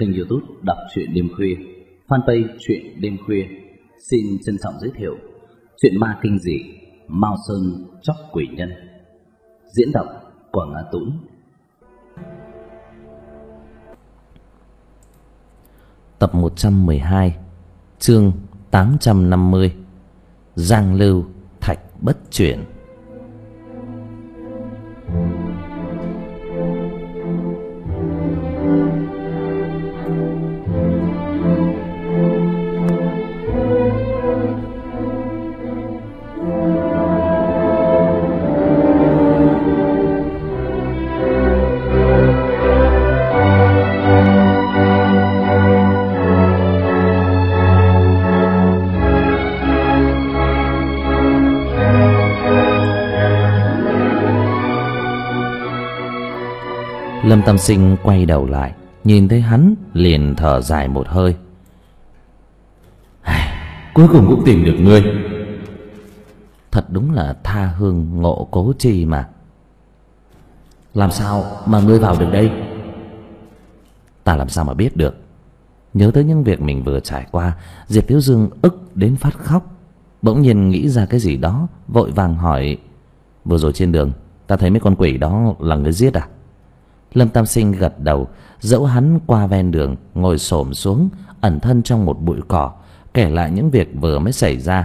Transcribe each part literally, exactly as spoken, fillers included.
kênh YouTube Đọc truyện đêm khuya, fanpage truyện đêm khuya xin trân trọng giới thiệu truyện ma kinh dị Mao Sơn Chóc Quỷ Nhân, diễn đọc của Ngã Tũng. Tập một trăm mười hai, chương tám trăm năm mươi. Giang lưu thạch bất chuyển. Lâm Tam Sinh quay đầu lại, nhìn thấy hắn liền thở dài một hơi. Cuối cùng cũng tìm được ngươi. Thật đúng là tha hương ngộ cố chi mà. Làm sao mà ngươi vào được đây? Ta làm sao mà biết được. Nhớ tới những việc mình vừa trải qua, Diệp Thiếu Dương ức đến phát khóc. Bỗng nhiên nghĩ ra cái gì đó, vội vàng hỏi: vừa rồi trên đường ta thấy mấy con quỷ đó là ngươi giết à? Lâm Tam Sinh gật đầu, dẫu hắn qua ven đường, ngồi xổm xuống, ẩn thân trong một bụi cỏ, kể lại những việc vừa mới xảy ra.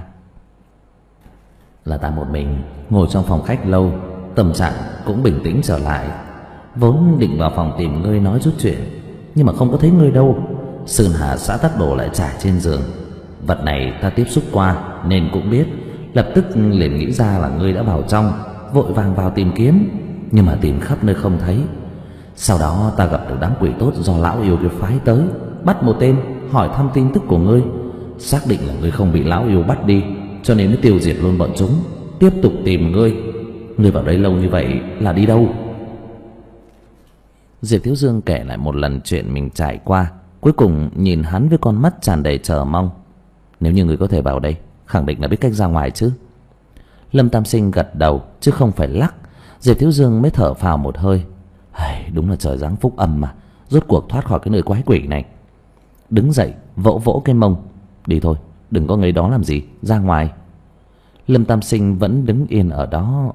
Là ta một mình ngồi trong phòng khách lâu, tâm trạng cũng bình tĩnh trở lại. Vốn định vào phòng tìm ngươi nói chút chuyện, nhưng mà không có thấy ngươi đâu. Sơn Hà xã tắc đồ lại trải trên giường. Vật này ta tiếp xúc qua nên cũng biết. Lập tức liền nghĩ ra là ngươi đã vào trong, vội vàng vào tìm kiếm, nhưng mà tìm khắp nơi không thấy. Sau đó ta gặp được đám quỷ tốt do lão yêu kia phái tới, bắt một tên, hỏi thăm tin tức của ngươi. Xác định là ngươi không bị lão yêu bắt đi, cho nên mới tiêu diệt luôn bọn chúng. Tiếp tục tìm ngươi. Ngươi vào đây lâu như vậy là đi đâu? Diệp Thiếu Dương kể lại một lần chuyện mình trải qua, cuối cùng nhìn hắn với con mắt tràn đầy chờ mong. Nếu như ngươi có thể vào đây, khẳng định là biết cách ra ngoài chứ? Lâm Tam Sinh gật đầu chứ không phải lắc. Diệp Thiếu Dương mới thở phào một hơi. Đúng là trời giáng phúc âm mà, rốt cuộc thoát khỏi cái nơi quái quỷ này. Đứng dậy vỗ vỗ cái mông. Đi thôi, đừng có ngấy đó làm gì, ra ngoài. Lâm Tam Sinh vẫn đứng yên ở đó.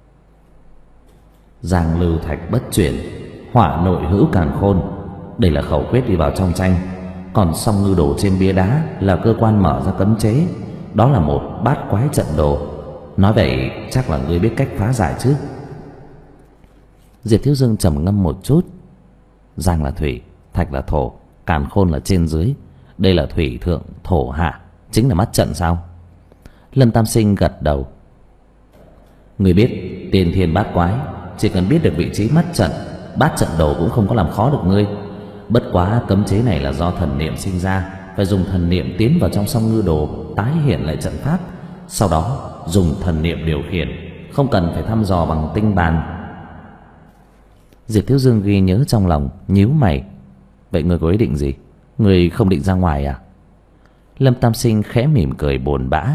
Giang lưu thạch bất chuyển, hỏa nội hữu càn khôn. Đây là khẩu quyết đi vào trong tranh. Còn song ngư đồ trên bia đá là cơ quan mở ra cấm chế. Đó là một bát quái trận đồ. Nói vậy chắc là ngươi biết cách phá giải chứ? Diệp Thiếu Dương trầm ngâm một chút. Giang là thủy, thạch là thổ, càn khôn là trên dưới. Đây là thủy thượng thổ hạ, chính là mắt trận sao? Lâm Tam Sinh gật đầu. Người biết tiên thiên bát quái, chỉ cần biết được vị trí mắt trận, bát trận đồ cũng không có làm khó được ngươi. Bất quá cấm chế này là do thần niệm sinh ra, phải dùng thần niệm tiến vào trong song ngư đồ, tái hiện lại trận pháp, sau đó dùng thần niệm điều khiển, không cần phải thăm dò bằng tinh bàn. Diệp Thiếu Dương ghi nhớ trong lòng, nhíu mày. Vậy người có ý định gì? Người không định ra ngoài à? Lâm Tam Sinh khẽ mỉm cười buồn bã.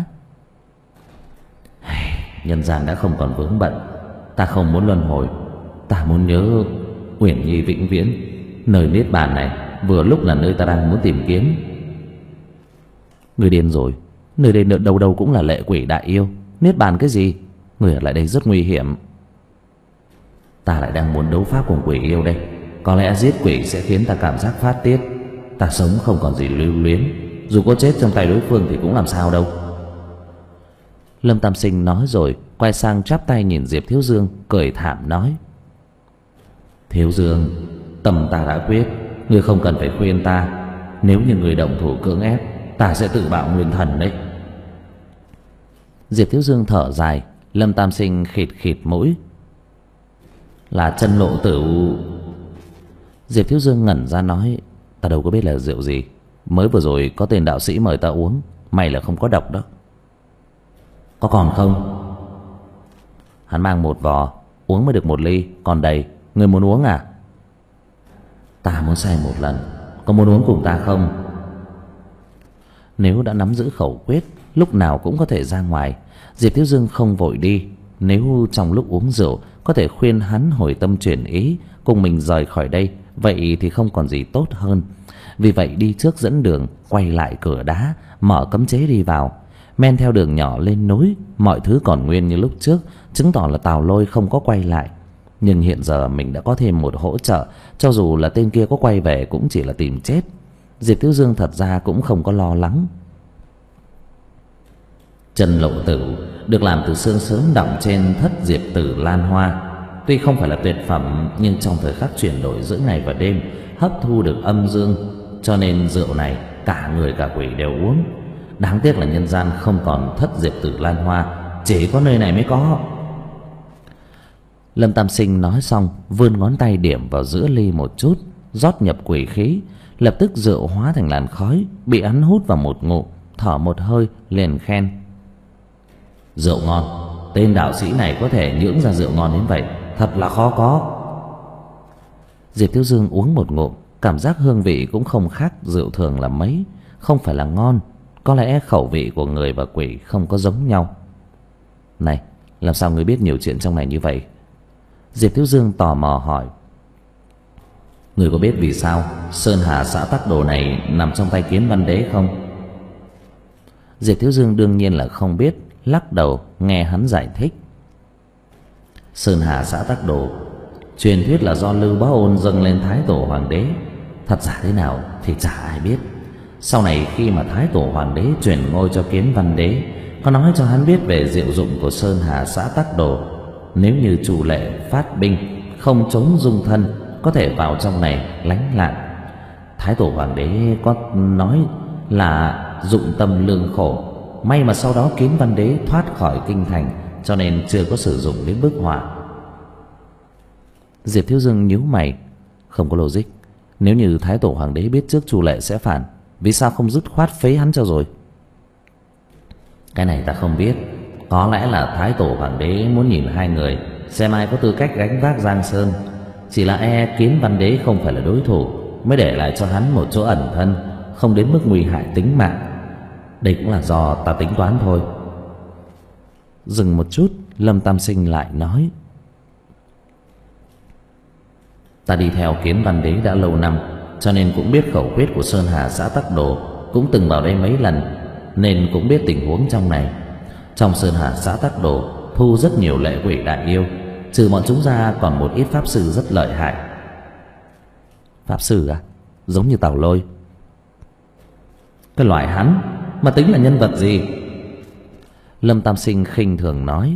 Nhân gian đã không còn vướng bận, ta không muốn luân hồi. Ta muốn nhớ Uyển Nhi vĩnh viễn. Nơi niết bàn này vừa lúc là nơi ta đang muốn tìm kiếm. Người điên rồi, nơi đây đâu đâu cũng là lệ quỷ đại yêu. Niết bàn cái gì? Người ở lại đây rất nguy hiểm. Ta lại đang muốn đấu pháp cùng quỷ yêu đây. Có lẽ giết quỷ sẽ khiến ta cảm giác phát tiết. Ta sống không còn gì lưu luyến, dù có chết trong tay đối phương thì cũng làm sao đâu. Lâm Tam Sinh nói rồi quay sang chắp tay nhìn Diệp Thiếu Dương, cười thảm nói: Thiếu Dương, tâm ta đã quyết, ngươi không cần phải khuyên ta. Nếu như người động thủ cưỡng ép, ta sẽ tự bạo nguyên thần đấy. Diệp Thiếu Dương thở dài. Lâm Tam Sinh khịt khịt mũi. Là chân lộ tử. Diệp Thiếu Dương ngẩn ra nói: Ta đâu có biết là rượu gì, mới vừa rồi có tên đạo sĩ mời ta uống, may là không có độc đó. Có còn không? Hắn mang một vò, uống mới được một ly, còn đầy. Ngươi muốn uống à? Ta muốn say một lần, có muốn uống cùng ta không? Nếu đã nắm giữ khẩu quyết, lúc nào cũng có thể ra ngoài, Diệp Thiếu Dương không vội đi. Nếu trong lúc uống rượu có thể khuyên hắn hồi tâm chuyển ý, cùng mình rời khỏi đây, vậy thì không còn gì tốt hơn. Vì vậy đi trước dẫn đường, quay lại cửa đá, mở cấm chế đi vào. Men theo đường nhỏ lên núi, mọi thứ còn nguyên như lúc trước, chứng tỏ là Tào Lôi không có quay lại. Nhưng hiện giờ mình đã có thêm một hỗ trợ, cho dù là tên kia có quay về cũng chỉ là tìm chết. Diệp Thiếu Dương thật ra cũng không có lo lắng. Chân lộ tử được làm từ xương sớm đọng trên thất diệp tử lan hoa. Tuy không phải là tuyệt phẩm, nhưng trong thời khắc chuyển đổi giữa ngày và đêm, hấp thu được âm dương, cho nên rượu này cả người cả quỷ đều uống. Đáng tiếc là nhân gian không còn thất diệp tử lan hoa, chỉ có nơi này mới có. Lâm Tam Sinh nói xong, vươn ngón tay điểm vào giữa ly một chút, rót nhập quỷ khí. Lập tức rượu hóa thành làn khói, bị hắn hút vào một ngụm, thở một hơi liền khen: rượu ngon, tên đạo sĩ này có thể nhưỡng ra rượu ngon đến vậy, thật là khó có. Diệp Thiếu Dương uống một ngụm, cảm giác hương vị cũng không khác rượu thường là mấy. Không phải là ngon, có lẽ khẩu vị của người và quỷ không có giống nhau. Này, làm sao ngươi biết nhiều chuyện trong này như vậy? Diệp Thiếu Dương tò mò hỏi. Ngươi có biết vì sao Sơn Hà xã Tắc Đồ này nằm trong tay Kiến Văn Đế không? Diệp Thiếu Dương đương nhiên là không biết, lắc đầu nghe hắn giải thích. Sơn Hà xã Tắc Đồ truyền thuyết là do Lưu Bá Ôn dâng lên Thái Tổ Hoàng Đế. Thật giả thế nào thì chả ai biết. Sau này khi mà Thái Tổ Hoàng Đế truyền ngôi cho Kiến Văn Đế, có nói cho hắn biết về diệu dụng của Sơn Hà xã Tắc Đồ. Nếu như chủ lệ phát binh, không trốn dung thân, có thể vào trong này lánh lạn. Thái Tổ Hoàng Đế có nói là dụng tâm lương khổ, may mà sau đó Kiến Văn Đế thoát khỏi kinh thành, cho nên chưa có sử dụng đến bức họa. Diệp Thiếu Dương nhíu mày, không có logic. Nếu như Thái Tổ Hoàng Đế biết trước Chu Lệ sẽ phản, vì sao không dứt khoát phế hắn cho rồi? Cái này ta không biết. Có lẽ là Thái Tổ Hoàng Đế muốn nhìn hai người xem ai có tư cách gánh vác Giang Sơn. Chỉ là e Kiến Văn Đế không phải là đối thủ, mới để lại cho hắn một chỗ ẩn thân, không đến mức nguy hại tính mạng. Đây cũng là do ta tính toán thôi. Dừng một chút, Lâm Tam Sinh lại nói: Ta đi theo Kiến Văn Đế đã lâu năm, cho nên cũng biết khẩu quyết của Sơn Hà xã Tắc Đồ, cũng từng vào đây mấy lần, nên cũng biết tình huống trong này. Trong Sơn Hà xã Tắc Đồ thu rất nhiều lệ quỷ đại yêu, trừ bọn chúng ra còn một ít pháp sư rất lợi hại. Pháp sư à? Giống như Tào Lôi. Cái loại hắn mà tính là nhân vật gì? Lâm Tam Sinh khinh thường nói: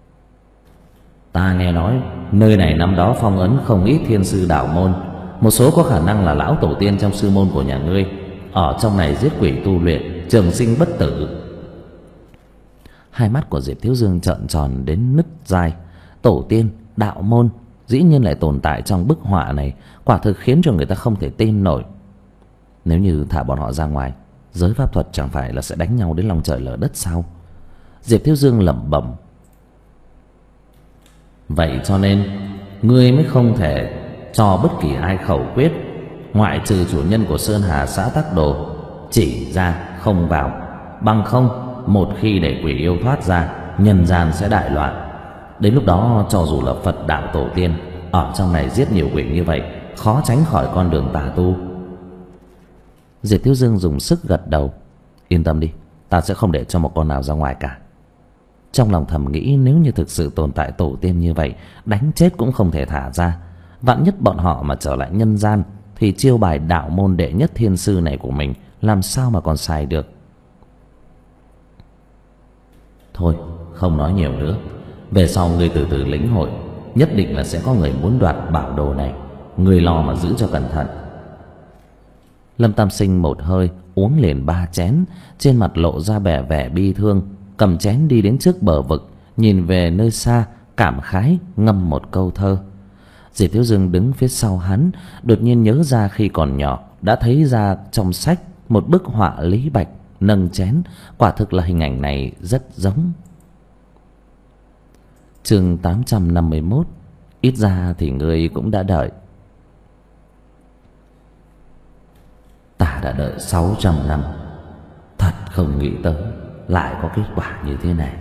Ta nghe nói nơi này năm đó phong ấn không ít thiên sư đạo môn, một số có khả năng là lão tổ tiên trong sư môn của nhà ngươi, ở trong này giết quỷ tu luyện, trường sinh bất tử. Hai mắt của Diệp Thiếu Dương trợn tròn đến nứt dai. Tổ tiên, đạo môn dĩ nhiên lại tồn tại trong bức họa này, quả thực khiến cho người ta không thể tin nổi. Nếu như thả bọn họ ra ngoài, giới pháp thuật chẳng phải là sẽ đánh nhau đến lòng trời lở đất sao? Diệp Thiếu Dương lẩm bẩm. Vậy cho nên ngươi mới không thể cho bất kỳ ai khẩu quyết, ngoại trừ chủ nhân của Sơn Hà xã Tắc Đồ, chỉ ra không vào. Bằng không, một khi để quỷ yêu thoát ra, nhân gian sẽ đại loạn. Đến lúc đó cho dù là Phật đạo tổ tiên ở trong này giết nhiều quỷ như vậy, khó tránh khỏi con đường tà tu. Diệp Thiếu Dương dùng sức gật đầu. Yên tâm đi, ta sẽ không để cho một con nào ra ngoài cả. Trong lòng thầm nghĩ, nếu như thực sự tồn tại tổ tiên như vậy, đánh chết cũng không thể thả ra. Vạn nhất bọn họ mà trở lại nhân gian, thì chiêu bài đạo môn đệ nhất thiên sư này của mình làm sao mà còn xài được. Thôi, không nói nhiều nữa. Về sau ngươi từ từ lĩnh hội, nhất định là sẽ có người muốn đoạt bảo đồ này. Ngươi lo mà giữ cho cẩn thận. Lâm Tam Sinh một hơi uống liền ba chén, trên mặt lộ ra vẻ vẻ bi thương, cầm chén đi đến trước bờ vực, nhìn về nơi xa, cảm khái ngâm một câu thơ. Diệp Thiếu Dương đứng phía sau hắn, đột nhiên nhớ ra khi còn nhỏ đã thấy ra trong sách một bức họa Lý Bạch nâng chén, quả thực là hình ảnh này rất giống. Chương tám trăm năm mươi mốt. Ít ra thì ngươi cũng đã đợi. Ta đã đợi sáu trăm năm, thật không nghĩ tới lại có kết quả như thế này.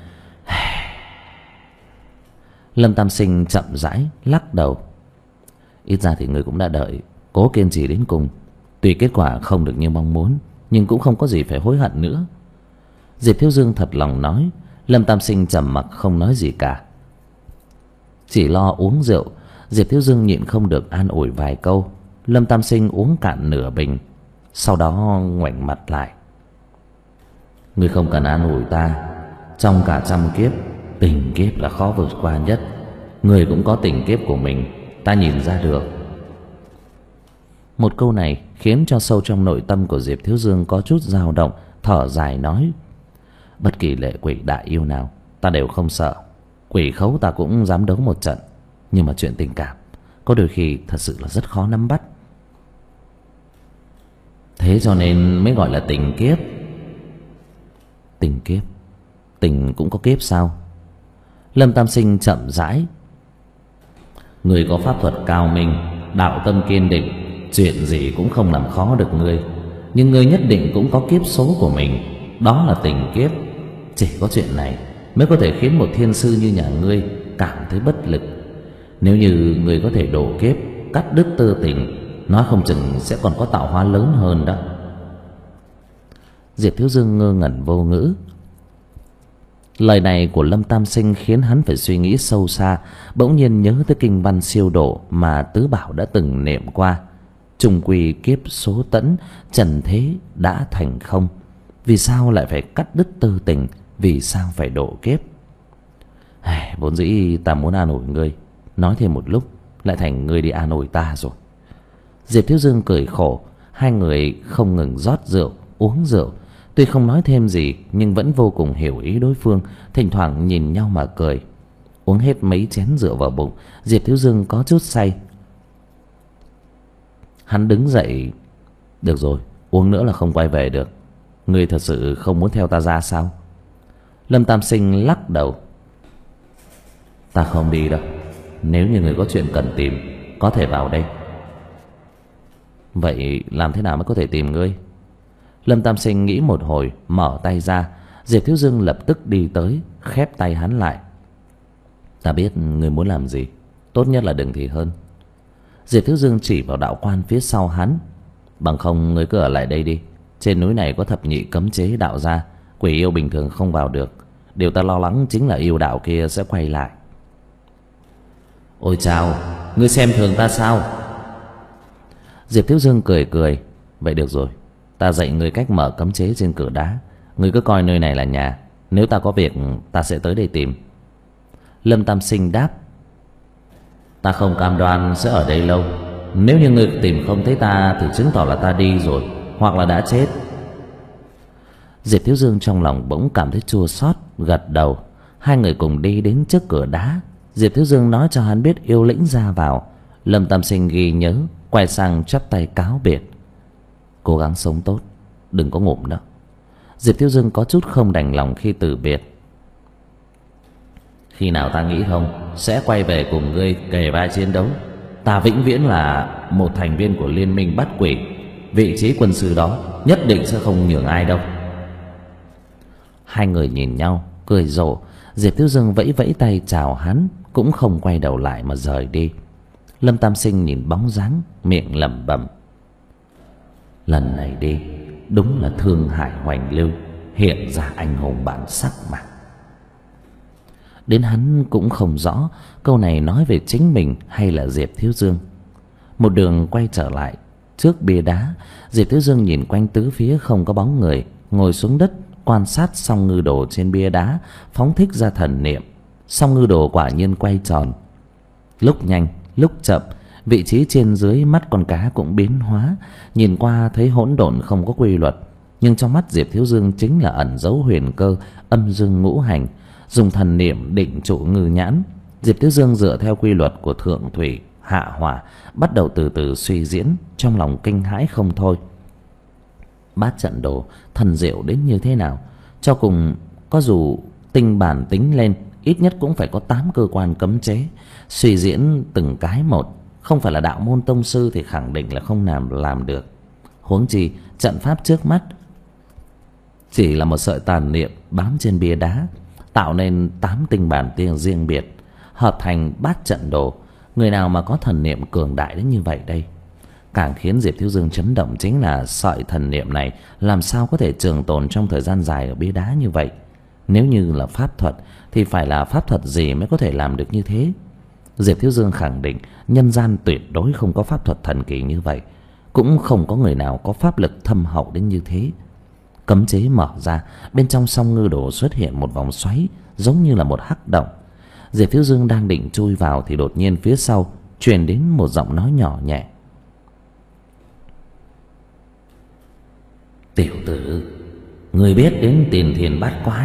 Lâm Tam Sinh chậm rãi lắc đầu. Ít ra thì ngươi cũng đã đợi, cố kiên trì đến cùng. Tuy kết quả không được như mong muốn, nhưng cũng không có gì phải hối hận nữa. Diệp Thiếu Dương thật lòng nói. Lâm Tam Sinh trầm mặc không nói gì cả, chỉ lo uống rượu. Diệp Thiếu Dương nhịn không được an ủi vài câu. Lâm Tam Sinh uống cạn nửa bình, sau đó ngoảnh mặt lại. Ngươi không cần an ủi ta. Trong cả trăm kiếp, tình kiếp là khó vượt qua nhất. Ngươi cũng có tình kiếp của mình, ta nhìn ra được. Một câu này khiến cho sâu trong nội tâm của Diệp Thiếu Dương có chút dao động, thở dài nói: bất kỳ lệ quỷ đại yêu nào ta đều không sợ. Quỷ khấu ta cũng dám đấu một trận, nhưng mà chuyện tình cảm có đôi khi thật sự là rất khó nắm bắt. Thế cho nên mới gọi là tình kiếp. Tình kiếp? Tình cũng có kiếp sao? Lâm Tam Sinh chậm rãi: người có pháp thuật cao minh, đạo tâm kiên định, chuyện gì cũng không làm khó được ngươi. Nhưng ngươi nhất định cũng có kiếp số của mình, đó là tình kiếp. Chỉ có chuyện này mới có thể khiến một thiên sư như nhà ngươi cảm thấy bất lực. Nếu như ngươi có thể độ kiếp, cắt đứt tư tình, nói không chừng sẽ còn có tạo hóa lớn hơn đó. Diệp Thiếu Dương ngơ ngẩn vô ngữ. Lời này của Lâm Tam Sinh khiến hắn phải suy nghĩ sâu xa. Bỗng nhiên nhớ tới kinh văn siêu độ mà Tứ Bảo đã từng niệm qua: chung quy kiếp số tẫn, trần thế đã thành không. Vì sao lại phải cắt đứt tư tình? Vì sao phải độ kiếp? Ai, vốn dĩ ta muốn an ủi ngươi, nói thêm một lúc lại thành ngươi đi an ủi ta rồi. Diệp Thiếu Dương cười khổ. Hai người không ngừng rót rượu, uống rượu. Tuy không nói thêm gì nhưng vẫn vô cùng hiểu ý đối phương, thỉnh thoảng nhìn nhau mà cười. Uống hết mấy chén rượu vào bụng, Diệp Thiếu Dương có chút say. Hắn đứng dậy: được rồi, uống nữa là không quay về được. Ngươi thật sự không muốn theo ta ra sao? Lâm Tam Sinh lắc đầu: ta không đi đâu. Nếu như người có chuyện cần tìm, có thể vào đây. Vậy làm thế nào mới có thể tìm ngươi? Lâm Tam Sinh nghĩ một hồi, mở tay ra. Diệp Thiếu Dương lập tức đi tới, khép tay hắn lại. Ta biết ngươi muốn làm gì, tốt nhất là đừng thì hơn. Diệp Thiếu Dương chỉ vào đạo quan phía sau hắn: bằng không ngươi cứ ở lại đây đi. Trên núi này có thập nhị cấm chế đạo gia, quỷ yêu bình thường không vào được. Điều ta lo lắng chính là yêu đạo kia sẽ quay lại. Ôi chao, ngươi xem thường ta sao? Diệp Thiếu Dương cười cười: vậy được rồi, ta dạy ngươi cách mở cấm chế trên cửa đá. Ngươi cứ coi nơi này là nhà. Nếu ta có việc, ta sẽ tới đây tìm. Lâm Tam Sinh đáp: ta không cam đoan sẽ ở đây lâu. Nếu như ngươi tìm không thấy ta thì chứng tỏ là ta đi rồi, hoặc là đã chết. Diệp Thiếu Dương trong lòng bỗng cảm thấy chua xót, gật đầu. Hai người cùng đi đến trước cửa đá. Diệp Thiếu Dương nói cho hắn biết yêu lĩnh ra vào. Lâm Tam Sinh ghi nhớ, quay sang chắp tay cáo biệt: cố gắng sống tốt, đừng có ngủm đó. Diệp Thiếu Dương có chút không đành lòng khi từ biệt. Khi nào ta nghĩ thông, sẽ quay về cùng ngươi kề vai chiến đấu. Ta vĩnh viễn là một thành viên của liên minh bắt quỷ. Vị trí quân sư đó nhất định sẽ không nhường ai đâu. Hai người nhìn nhau cười rộ. Diệp Thiếu Dương vẫy vẫy tay chào hắn, cũng không quay đầu lại mà rời đi. Lâm Tam Sinh nhìn bóng dáng, miệng lẩm bẩm: lần này đi đúng là thương hải hoành lưu, hiện ra anh hùng bản sắc mà. Đến hắn cũng không rõ câu này nói về chính mình hay là Diệp Thiếu Dương. Một đường quay trở lại trước bia đá, Diệp Thiếu Dương nhìn quanh tứ phía không có bóng người, ngồi xuống đất quan sát song ngư đồ trên bia đá, phóng thích ra thần niệm. Song ngư đồ quả nhiên quay tròn, lúc nhanh lúc chậm, vị trí trên dưới mắt con cá cũng biến hóa. Nhìn qua thấy hỗn độn không có quy luật, nhưng trong mắt Diệp Thiếu Dương chính là ẩn dấu huyền cơ, âm dương ngũ hành. Dùng thần niệm định trụ ngư nhãn, Diệp Thiếu Dương dựa theo quy luật của thượng thủy hạ hỏa, bắt đầu từ từ suy diễn, trong lòng kinh hãi không thôi. Bát trận đồ thần diệu đến như thế nào? Cho cùng có dù tinh bản tính lên, ít nhất cũng phải có tám cơ quan cấm chế, suy diễn từng cái một. Không phải là đạo môn tông sư thì khẳng định là không làm làm được. Huống chi trận pháp trước mắt chỉ là một sợi tàn niệm bám trên bia đá, tạo nên tám tinh bản tiên riêng biệt, hợp thành bát trận đồ. Người nào mà có thần niệm cường đại đến như vậy đây? Càng khiến Diệp Thiếu Dương chấn động chính là sợi thần niệm này làm sao có thể trường tồn trong thời gian dài ở bia đá như vậy. Nếu như là pháp thuật thì phải là pháp thuật gì mới có thể làm được như thế. Diệp Thiếu Dương khẳng định nhân gian tuyệt đối không có pháp thuật thần kỳ như vậy, cũng không có người nào có pháp lực thâm hậu đến như thế. Cấm chế mở ra, bên trong song ngư đồ xuất hiện một vòng xoáy giống như là một hắc động. Diệp Thiếu Dương đang định chui vào thì đột nhiên phía sau truyền đến một giọng nói nhỏ nhẹ. Tiểu tử, người biết đến Tiền Thiên Bát Quái?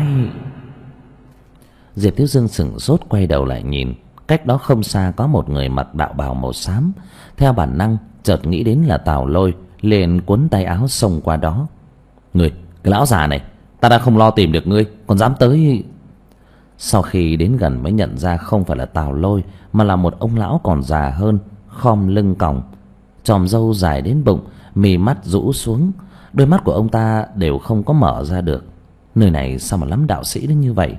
Diệp Thiếu Dương sững sốt quay đầu lại nhìn. Cách đó không xa có một người mặc đạo bào màu xám. Theo bản năng chợt nghĩ đến là Tào Lôi, liền cuốn tay áo xông qua đó. Người, cái lão già này, ta đã không lo tìm được ngươi, còn dám tới. Sau khi đến gần mới nhận ra không phải là Tào Lôi, mà là một ông lão còn già hơn, khom lưng còng, chòm râu dài đến bụng, mí mắt rũ xuống. Đôi mắt của ông ta đều không có mở ra được. Nơi này sao mà lắm đạo sĩ đến như vậy?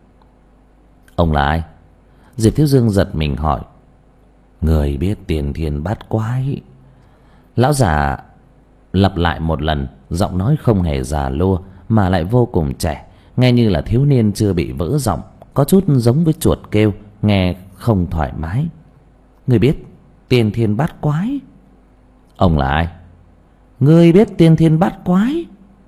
Ông là ai? Diệp Thiếu Dương giật mình hỏi. Người biết Tiền Thiên Bát Quái? Lão già lặp lại một lần, giọng nói không hề già lua mà lại vô cùng trẻ, nghe như là thiếu niên chưa bị vỡ giọng, có chút giống với chuột kêu, nghe không thoải mái. Người biết Tiền Thiên Bát Quái? Ông là ai? Người biết Tiền Thiên Bát Quái?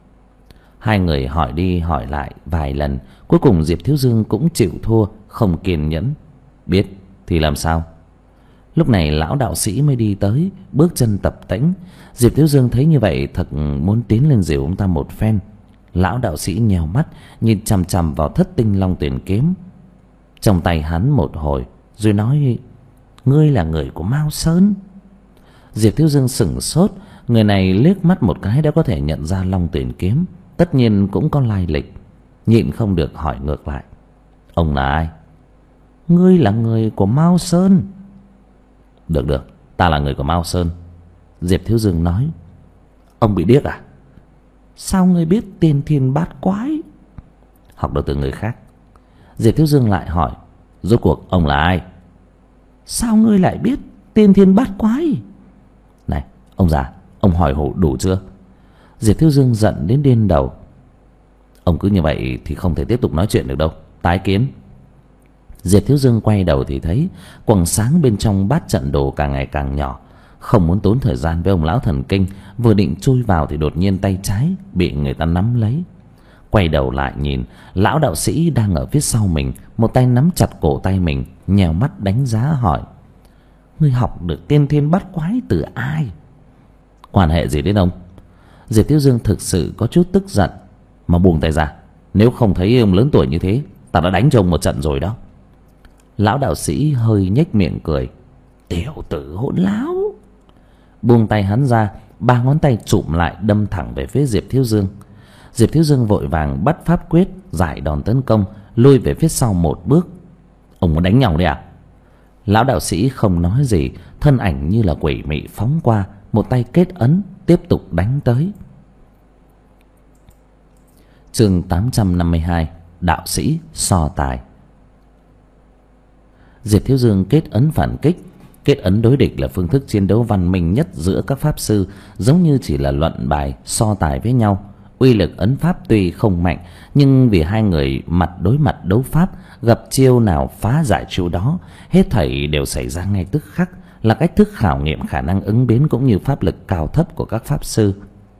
Hai người hỏi đi hỏi lại vài lần, cuối cùng Diệp Thiếu Dương cũng chịu thua, không kiên nhẫn. Biết thì làm sao? Lúc này lão đạo sĩ mới đi tới, bước chân tập tễnh. Diệp Thiếu Dương thấy như vậy thật muốn tiến lên dìu ông ta một phen. Lão đạo sĩ nhèo mắt nhìn chằm chằm vào Thất Tinh Long Tuyển kiếm trong tay hắn một hồi, rồi nói: Ngươi là người của Mao Sơn? Diệp Thiếu Dương sững sốt. Người này liếc mắt một cái đã có thể nhận ra Long Tuyển kiếm, tất nhiên cũng có lai lịch, nhịn không được hỏi ngược lại: Ông là ai? Ngươi là người của Mao Sơn? Được được, ta là người của Mao Sơn. Diệp Thiếu Dương nói. Ông bị điếc à? Sao ngươi biết Tiền Thiên Bát Quái? Học được từ người khác. Diệp Thiếu Dương lại hỏi: Rốt cuộc ông là ai? Sao ngươi lại biết Tiền Thiên Bát Quái? Này ông già, ông hỏi hổ đủ chưa? Diệp Thiếu Dương giận đến điên đầu. Ông cứ như vậy thì không thể tiếp tục nói chuyện được đâu. Tái kiến. Diệp Thiếu Dương quay đầu thì thấy quầng sáng bên trong bát trận đồ càng ngày càng nhỏ. Không muốn tốn thời gian với ông lão thần kinh, vừa định chui vào thì đột nhiên tay trái bị người ta nắm lấy. Quay đầu lại nhìn, lão đạo sĩ đang ở phía sau mình, một tay nắm chặt cổ tay mình, nhèo mắt đánh giá hỏi: Ngươi học được Tiên Thiên Bát Quái từ ai? Quan hệ gì đến ông? Diệp Thiếu Dương thực sự có chút tức giận. Mà buông tay ra, nếu không thấy ông lớn tuổi như thế, ta đã đánh cho ông một trận rồi đó. Lão đạo sĩ hơi nhếch miệng cười. Tiểu tử hỗn láo. Buông tay hắn ra, ba ngón tay chụm lại đâm thẳng về phía Diệp Thiếu Dương. Diệp Thiếu Dương vội vàng bắt pháp quyết giải đòn tấn công, lui về phía sau một bước. Ông muốn đánh nhau đấy à? Lão đạo sĩ không nói gì, thân ảnh như là quỷ mị phóng qua, một tay kết ấn tiếp tục đánh tới. Chương tám trăm năm mươi hai, đạo sĩ so tài. Diệp Thiếu Dương kết ấn phản kích. Kết ấn đối địch là phương thức chiến đấu văn minh nhất giữa các pháp sư, giống như chỉ là luận bài so tài với nhau. Uy lực ấn pháp tuy không mạnh, nhưng vì hai người mặt đối mặt đấu pháp, gặp chiêu nào phá giải chiêu đó, hết thảy đều xảy ra ngay tức khắc, là cách thức khảo nghiệm khả năng ứng biến cũng như pháp lực cao thấp của các pháp sư.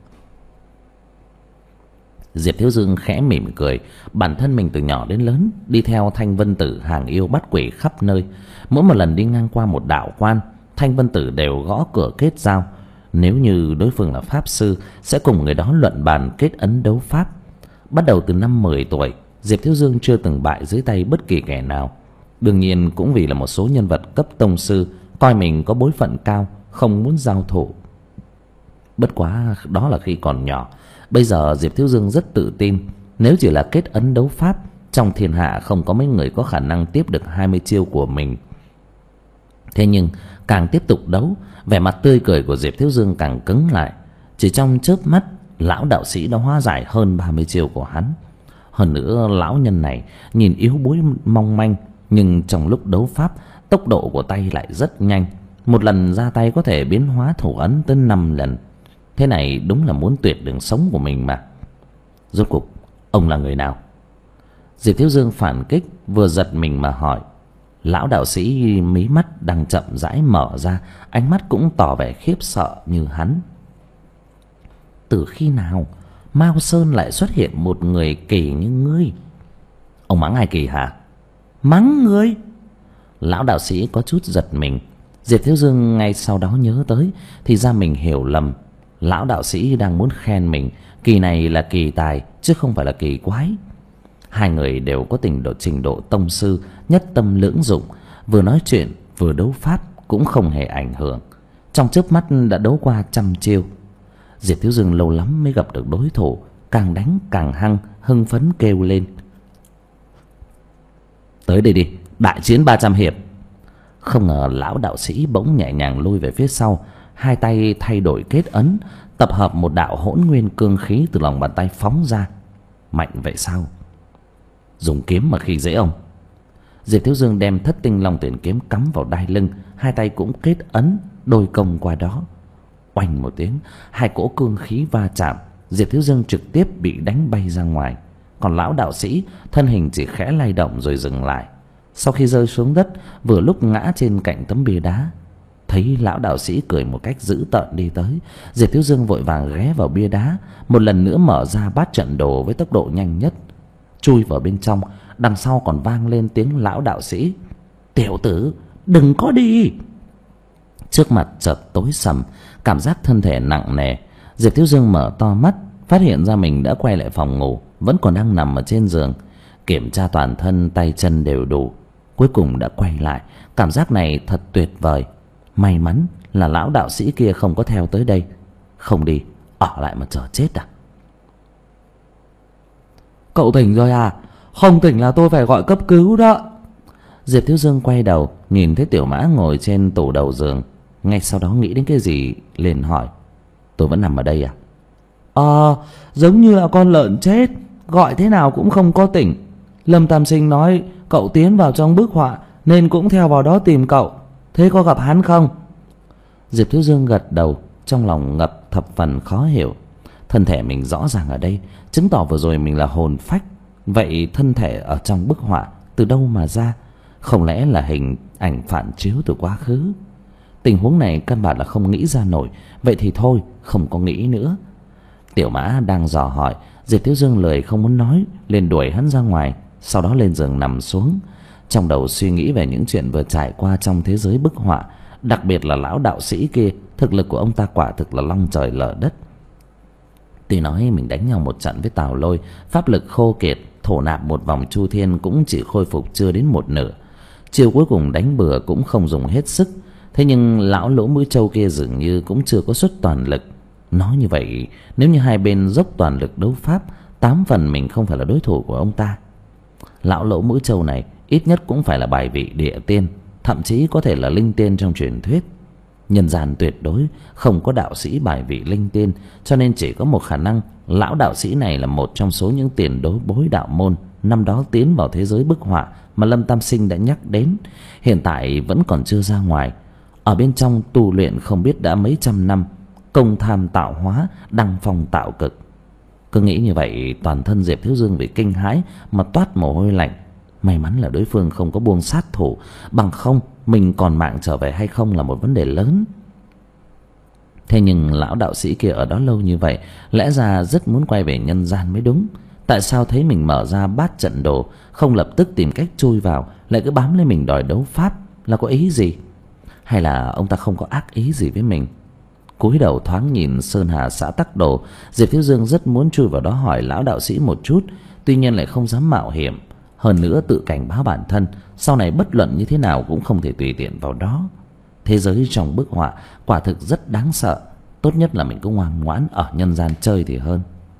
Diệp Thiếu Dương khẽ mỉm cười. Bản thân mình từ nhỏ đến lớn đi theo Thanh Vân Tử hàng yêu bắt quỷ khắp nơi. Mỗi một lần đi ngang qua một đạo quan, Thanh Vân Tử đều gõ cửa kết giao. Nếu như đối phương là pháp sư, sẽ cùng người đó luận bàn kết ấn đấu pháp. Bắt đầu từ năm mười tuổi, Diệp Thiếu Dương chưa từng bại dưới tay bất kỳ kẻ nào. Đương nhiên cũng vì là một số nhân vật cấp tông sư coi mình có bối phận cao, không muốn giao thủ. Bất quá đó là khi còn nhỏ. Bây giờ Diệp Thiếu Dương rất tự tin, nếu chỉ là kết ấn đấu pháp, trong thiên hạ không có mấy người có khả năng tiếp được hai mươi chiêu của mình. Thế nhưng càng tiếp tục đấu, vẻ mặt tươi cười của Diệp Thiếu Dương càng cứng lại. Chỉ trong chớp mắt, lão đạo sĩ đã hóa giải hơn ba mươi chiêu của hắn. Hơn nữa lão nhân này nhìn yếu đuối mong manh, nhưng trong lúc đấu pháp, tốc độ của tay lại rất nhanh. Một lần ra tay có thể biến hóa thủ ấn tới năm lần. Thế này đúng là muốn tuyệt đường sống của mình mà. Rốt cuộc ông là người nào? Diệp Thiếu Dương phản kích, vừa giật mình mà hỏi. Lão đạo sĩ mí mắt đang chậm rãi mở ra, ánh mắt cũng tỏ vẻ khiếp sợ như hắn. Từ khi nào Mao Sơn lại xuất hiện một người kỳ như ngươi? Ông mắng ai kỳ hả? Mắng ngươi? Lão đạo sĩ có chút giật mình. Diệp Thiếu Dương ngay sau đó nhớ tới, thì ra mình hiểu lầm. Lão đạo sĩ đang muốn khen mình, kỳ này là kỳ tài chứ không phải là kỳ quái. Hai người đều có trình độ trình độ tông sư, nhất tâm lưỡng dụng, vừa nói chuyện vừa đấu pháp cũng không hề ảnh hưởng. Trong chớp mắt đã đấu qua trăm chiêu. Diệp Thiếu Dương lâu lắm mới gặp được đối thủ, càng đánh càng hăng, hưng phấn kêu lên. Tới đây đi, đại chiến ba trăm hiệp. Không ngờ lão đạo sĩ bỗng nhẹ nhàng lui về phía sau, hai tay thay đổi kết ấn, tập hợp một đạo hỗn nguyên cương khí từ lòng bàn tay phóng ra. Mạnh vậy sao? Dùng kiếm mà khi dễ ông? Diệp Thiếu Dương đem Thất Tinh Long Tuyển kiếm cắm vào đai lưng, hai tay cũng kết ấn đôi công qua đó. Oanh một tiếng, hai cỗ cương khí va chạm, Diệp Thiếu Dương trực tiếp bị đánh bay ra ngoài. Còn lão đạo sĩ thân hình chỉ khẽ lay động rồi dừng lại. Sau khi rơi xuống đất, vừa lúc ngã trên cạnh tấm bia đá. Thấy lão đạo sĩ cười một cách dữ tợn đi tới, Diệp Thiếu Dương vội vàng ghé vào bia đá, một lần nữa mở ra bát trận đồ với tốc độ nhanh nhất, chui vào bên trong. Đằng sau còn vang lên tiếng lão đạo sĩ: Tiểu tử, đừng có đi. Trước mặt chợt tối sầm, cảm giác thân thể nặng nề. Diệp Thiếu Dương mở to mắt, phát hiện ra mình đã quay lại phòng ngủ, vẫn còn đang nằm ở trên giường. Kiểm tra toàn thân, tay chân đều đủ, cuối cùng đã quay lại. Cảm giác này thật tuyệt vời. May mắn là lão đạo sĩ kia không có theo tới đây. Không đi, ở lại mà chờ chết à? Cậu tỉnh rồi à? Không tỉnh là tôi phải gọi cấp cứu đó. Diệp Thiếu Dương quay đầu, nhìn thấy Tiểu Mã ngồi trên tủ đầu giường. Ngay sau đó nghĩ đến cái gì, liền hỏi: Tôi vẫn nằm ở đây à? Ờ, à, giống như là con lợn chết, gọi thế nào cũng không có tỉnh. Lâm Tam Sinh nói cậu tiến vào trong bức họa, nên cũng theo vào đó tìm cậu. Thế có gặp hắn không? Diệp Thiếu Dương gật đầu, trong lòng ngập thập phần khó hiểu. Thân thể mình rõ ràng ở đây, chứng tỏ vừa rồi mình là hồn phách. Vậy thân thể ở trong bức họa từ đâu mà ra? Không lẽ là hình ảnh phản chiếu từ quá khứ? Tình huống này căn bản là không nghĩ ra nổi. Vậy thì thôi, không có nghĩ nữa. Tiểu Mã đang dò hỏi, Diệp Thiếu Dương lời không muốn nói, liền đuổi hắn ra ngoài. Sau đó lên giường nằm xuống, trong đầu suy nghĩ về những chuyện vừa trải qua trong thế giới bức họa. Đặc biệt là lão đạo sĩ kia, thực lực của ông ta quả thực là long trời lở đất. Tuy nói mình đánh nhau một trận với Tào Lôi, pháp lực khô kiệt, thổ nạp một vòng chu thiên cũng chỉ khôi phục chưa đến một nửa. Chiều cuối cùng đánh bừa cũng không dùng hết sức. Thế nhưng lão lỗ mũi trâu kia dường như cũng chưa có xuất toàn lực. Nói như vậy, nếu như hai bên dốc toàn lực đấu pháp, tám phần mình không phải là đối thủ của ông ta. Lão lỗ mũi trâu này ít nhất cũng phải là bài vị địa tiên, thậm chí có thể là linh tiên trong truyền thuyết. Nhân gian tuyệt đối không có đạo sĩ bài vị linh tiên, cho nên chỉ có một khả năng, lão đạo sĩ này là một trong số những tiền đối bối đạo môn năm đó tiến vào thế giới bức họa mà Lâm Tam Sinh đã nhắc đến. Hiện tại vẫn còn chưa ra ngoài, ở bên trong tu luyện không biết đã mấy trăm năm, công tham tạo hóa, đăng phong tạo cực. Cứ nghĩ như vậy, toàn thân Diệp Thiếu Dương vì kinh hãi mà toát mồ hôi lạnh. May mắn là đối phương không có buông sát thủ, bằng không mình còn mạng trở về hay không là một vấn đề lớn. Thế nhưng lão đạo sĩ kia ở đó lâu như vậy, lẽ ra rất muốn quay về nhân gian mới đúng. Tại sao thấy mình mở ra bát trận đồ, không lập tức tìm cách chui vào, lại cứ bám lấy mình đòi đấu pháp? Là có ý gì? Hay là ông ta không có ác ý gì với mình? Cúi đầu thoáng nhìn Sơn Hà xã Tắc Đồ, Diệp Thiếu Dương rất muốn chui vào đó hỏi lão đạo sĩ một chút, tuy nhiên lại không dám mạo hiểm. Hơn nữa tự cảnh báo bản thân, sau này bất luận như thế nào cũng không thể tùy tiện vào đó. Thế giới trong bức họa quả thực rất đáng sợ, tốt nhất là mình cứ ngoan ngoãn ở nhân gian chơi thì hơn.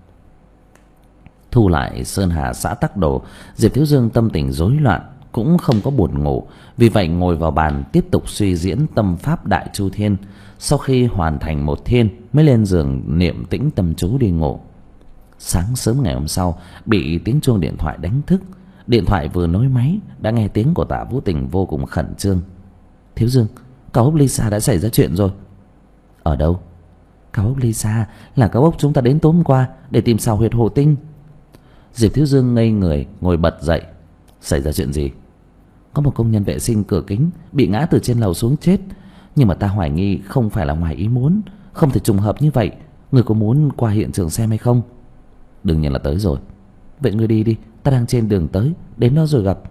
Thu lại Sơn Hà xã Tắc Đồ, Diệp Thiếu Dương tâm tình rối loạn, cũng không có buồn ngủ, vì vậy ngồi vào bàn tiếp tục suy diễn tâm pháp Đại Chu Thiên. Sau khi hoàn thành một thiên mới lên giường niệm tĩnh tâm chú đi ngủ. Sáng sớm ngày hôm sau bị tiếng chuông điện thoại đánh thức. Điện thoại vừa nối máy đã nghe tiếng của Tạ Vũ Tình vô cùng khẩn trương. Thiếu Dương, cao ốc Lisa đã xảy ra chuyện rồi. Ở đâu? Cao ốc Lisa là cao ốc chúng ta đến tối hôm qua để tìm sao huyệt hồ tinh. Diệp Thiếu Dương ngây người ngồi bật dậy. Xảy ra chuyện gì? Có một công nhân vệ sinh cửa kính bị ngã từ trên lầu xuống chết, nhưng mà ta hoài nghi không phải là ngoài ý muốn, không thể trùng hợp như vậy. Người có muốn qua hiện trường xem hay không? Đương nhiên là tới rồi. Vậy người đi đi, ta đang trên đường tới, đến đó rồi gặp.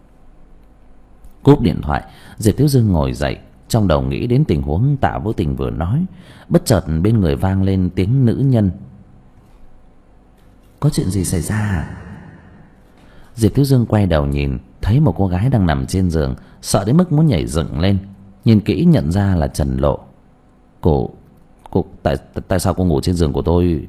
Cúp điện thoại, Diệp Thiếu Dương ngồi dậy, trong đầu nghĩ đến tình huống Tạ Vũ Tình vừa nói. Bất chợt bên người vang lên tiếng nữ nhân. Có chuyện gì xảy ra à? Diệp Thiếu Dương quay đầu nhìn, thấy một cô gái đang nằm trên giường, sợ đến mức muốn nhảy dựng lên. Nhìn kỹ nhận ra là Trần Lộ. Cô, cô, tại, tại sao cô ngủ trên giường của tôi?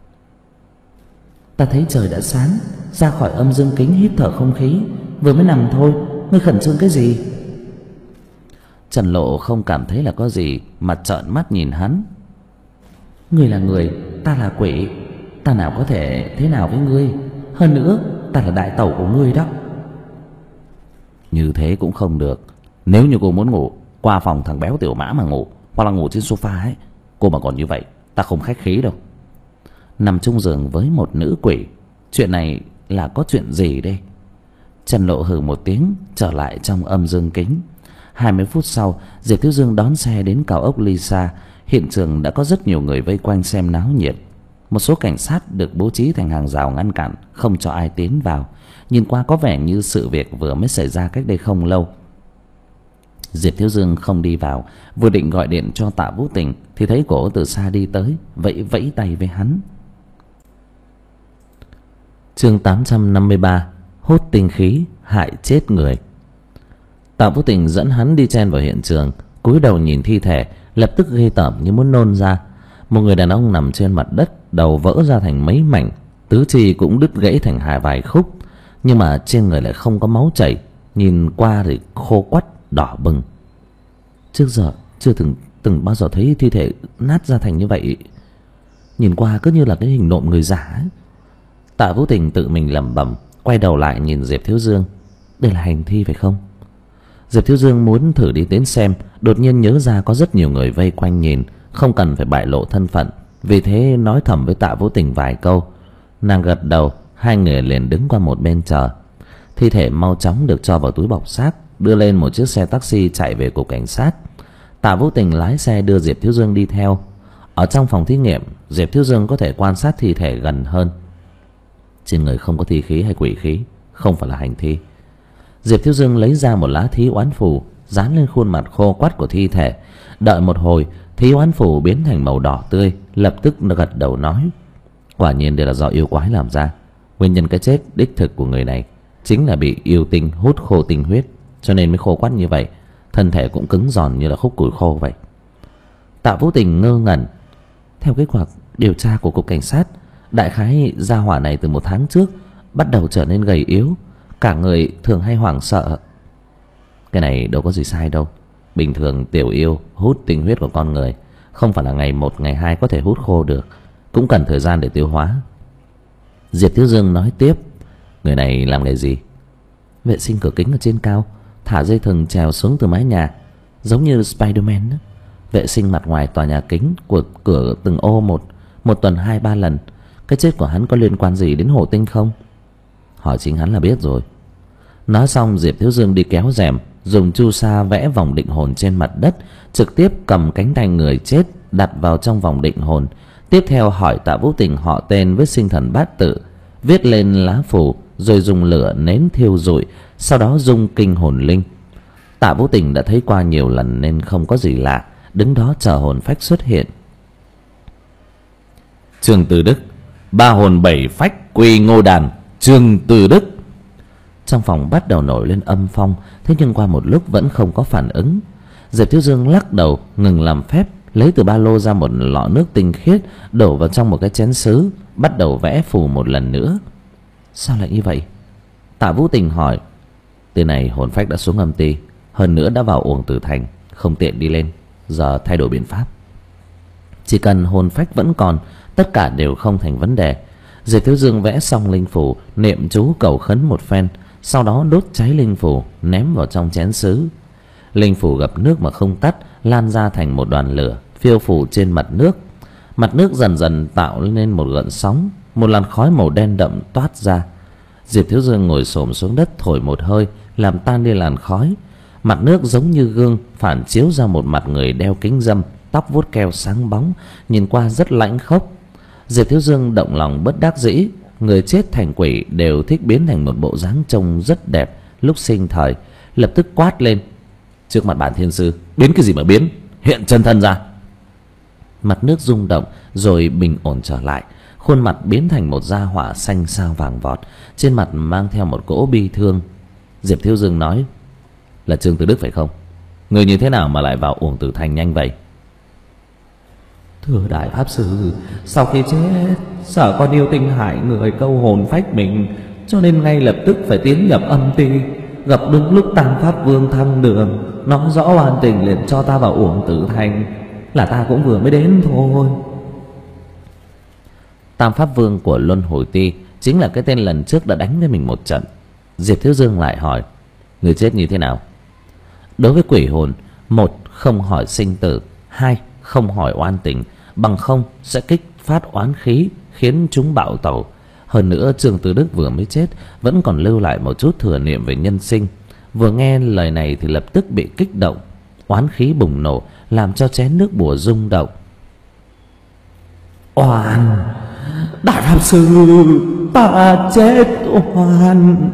Ta thấy trời đã sáng, ra khỏi âm dương kính hít thở không khí, vừa mới nằm thôi, ngươi khẩn trương cái gì? Trần Lộ không cảm thấy là có gì mà trợn mắt nhìn hắn. Ngươi là người, ta là quỷ, ta nào có thể thế nào với ngươi? Hơn nữa, ta là đại tẩu của ngươi đó. Như thế cũng không được. Nếu như cô muốn ngủ, qua phòng thằng béo Tiểu Mã mà ngủ, hoặc là ngủ trên sofa ấy. Cô mà còn như vậy, ta không khách khí đâu. Nằm chung giường với một nữ quỷ, chuyện này là có chuyện gì đây? Trần Lộ hừ một tiếng, trở lại trong âm dương kính. Hai mươi phút sau, Diệp Thiếu Dương đón xe đến cao ốc Lisa. Hiện trường đã có rất nhiều người vây quanh xem náo nhiệt. Một số cảnh sát được bố trí thành hàng rào ngăn cản, không cho ai tiến vào. Nhìn qua có vẻ như sự việc vừa mới xảy ra cách đây không lâu. Diệp Thiếu Dương không đi vào, vừa định gọi điện cho Tạ Vũ Tình thì thấy cổ từ xa đi tới, vẫy vẫy tay với hắn. Chương tám trăm năm mươi ba. Hút tinh khí hại chết người. Tạ Vũ Tình dẫn hắn đi chen vào hiện trường, cúi đầu nhìn thi thể, lập tức ghê tởm như muốn nôn ra. Một người đàn ông nằm trên mặt đất, đầu vỡ ra thành mấy mảnh, tứ chi cũng đứt gãy thành hai vài khúc, nhưng mà trên người lại không có máu chảy, nhìn qua thì khô quắt đỏ bừng. Trước giờ chưa từng từng bao giờ thấy thi thể nát ra thành như vậy, nhìn qua cứ như là cái hình nộm người giả ấy. Tạ Vũ Tình tự mình lẩm bẩm, quay đầu lại nhìn Diệp Thiếu Dương. Đây là hành thi phải không? Diệp Thiếu Dương muốn thử đi đến xem, đột nhiên nhớ ra có rất nhiều người vây quanh nhìn, không cần phải bại lộ thân phận, vì thế nói thầm với Tạ Vũ Tình vài câu. Nàng gật đầu, hai người liền đứng qua một bên chờ. Thi thể mau chóng được cho vào túi bọc xác, đưa lên một chiếc xe taxi chạy về cục cảnh sát. Tạ Vũ Tình lái xe đưa Diệp Thiếu Dương đi theo. Ở trong phòng thí nghiệm, Diệp Thiếu Dương có thể quan sát thi thể gần hơn. Trên người không có thi khí hay quỷ khí, không phải là hành thi. Diệp Thiếu Dương lấy ra một lá thí oán phù, dán lên khuôn mặt khô quắt của thi thể. Đợi một hồi, thí oán phù biến thành màu đỏ tươi, lập tức nó gật đầu nói: quả nhiên đây là do yêu quái làm ra. Nguyên nhân cái chết đích thực của người này chính là bị yêu tinh hút khô tinh huyết, cho nên mới khô quắt như vậy, thân thể cũng cứng giòn như là khúc củi khô vậy. Tạ Vũ Tình ngơ ngẩn. Theo kết quả điều tra của cục cảnh sát, đại khái gia hỏa này từ một tháng trước bắt đầu trở nên gầy yếu, cả người thường hay hoảng sợ. Cái này đâu có gì sai đâu. Bình thường tiểu yêu hút tinh huyết của con người không phải là ngày một ngày hai có thể hút khô được, cũng cần thời gian để tiêu hóa. Diệp Thiếu Dương nói tiếp: người này làm nghề gì? Vệ sinh cửa kính ở trên cao, thả dây thừng trèo xuống từ mái nhà, giống như Spiderman đó. Vệ sinh mặt ngoài tòa nhà kính của cửa từng ô một, một tuần hai ba lần. Cái chết của hắn có liên quan gì đến hồ tinh không? Hỏi chính hắn là biết rồi. Nói xong, Diệp Thiếu Dương đi kéo rèm, dùng chu sa vẽ vòng định hồn trên mặt đất, trực tiếp cầm cánh tay người chết đặt vào trong vòng định hồn. Tiếp theo hỏi Tạ Vũ Tình họ tên với sinh thần bát tự, viết lên lá phù, rồi dùng lửa nến thiêu rụi, sau đó dung kinh hồn linh. Tạ Vũ Tình đã thấy qua nhiều lần nên không có gì lạ, đứng đó chờ hồn phách xuất hiện. Trương Từ Đức, ba hồn bảy phách quy ngô đàn. Trương Từ Đức. Trong phòng bắt đầu nổi lên âm phong, thế nhưng qua một lúc vẫn không có phản ứng. Diệp Thiếu Dương lắc đầu, ngừng làm phép, lấy từ ba lô ra một lọ nước tinh khiết, đổ vào trong một cái chén sứ, bắt đầu vẽ phù một lần nữa. Sao lại như vậy? Tạ Vũ Tình hỏi. Từ này hồn phách đã xuống âm ty, hơn nữa đã vào uổng tử thành, không tiện đi lên, giờ thay đổi biện pháp. Chỉ cần hồn phách vẫn còn, tất cả đều không thành vấn đề. Diệp Thiếu Dương vẽ xong linh phù, niệm chú cầu khấn một phen, sau đó đốt cháy linh phù, ném vào trong chén sứ. Linh phủ gặp nước mà không tắt, lan ra thành một đoàn lửa phiêu phù trên mặt nước. Mặt nước dần dần tạo nên một gợn sóng, một làn khói màu đen đậm toát ra. Diệp Thiếu Dương ngồi xổm xuống đất thổi một hơi, làm tan đi làn khói. Mặt nước giống như gương phản chiếu ra một mặt người đeo kính râm, tóc vuốt keo sáng bóng, nhìn qua rất lãnh khốc. Diệp Thiếu Dương động lòng bất đắc dĩ. Người chết thành quỷ đều thích biến thành một bộ dáng trông rất đẹp lúc sinh thời, lập tức quát lên: trước mặt bản thiên sư, biến cái gì mà biến, hiện chân thân ra. Mặt nước rung động rồi bình ổn trở lại, khuôn mặt biến thành một gia hỏa xanh sao vàng vọt, trên mặt mang theo một cỗ bi thương. Diệp Thiếu Dương nói: là Trương Tử Đức phải không? Người như thế nào mà lại vào Uổng Tử Thành nhanh vậy? Thưa đại pháp sư, sau khi chết sợ con yêu tinh hại người câu hồn phách mình, cho nên ngay lập tức phải tiến nhập âm ti. Gặp đúng lúc Tam Pháp Vương thăng đường, nói rõ oan tình liền cho ta vào Uổng Tử Thành, là ta cũng vừa mới đến thôi. Tam Pháp Vương của Luân Hồi Ti chính là cái tên lần trước đã đánh với mình một trận. Diệp Thiếu Dương lại hỏi: người chết như thế nào? Đối với quỷ hồn, một, không hỏi sinh tử, hai, không hỏi oan tình, bằng không sẽ kích phát oán khí khiến chúng bạo tẩu. Hơn nữa Trương Tử Đức vừa mới chết vẫn còn lưu lại một chút thừa niệm về nhân sinh, vừa nghe lời này thì lập tức bị kích động, oán khí bùng nổ làm cho chén nước bùa rung động. Oan, đại pháp sư, ta chết oan.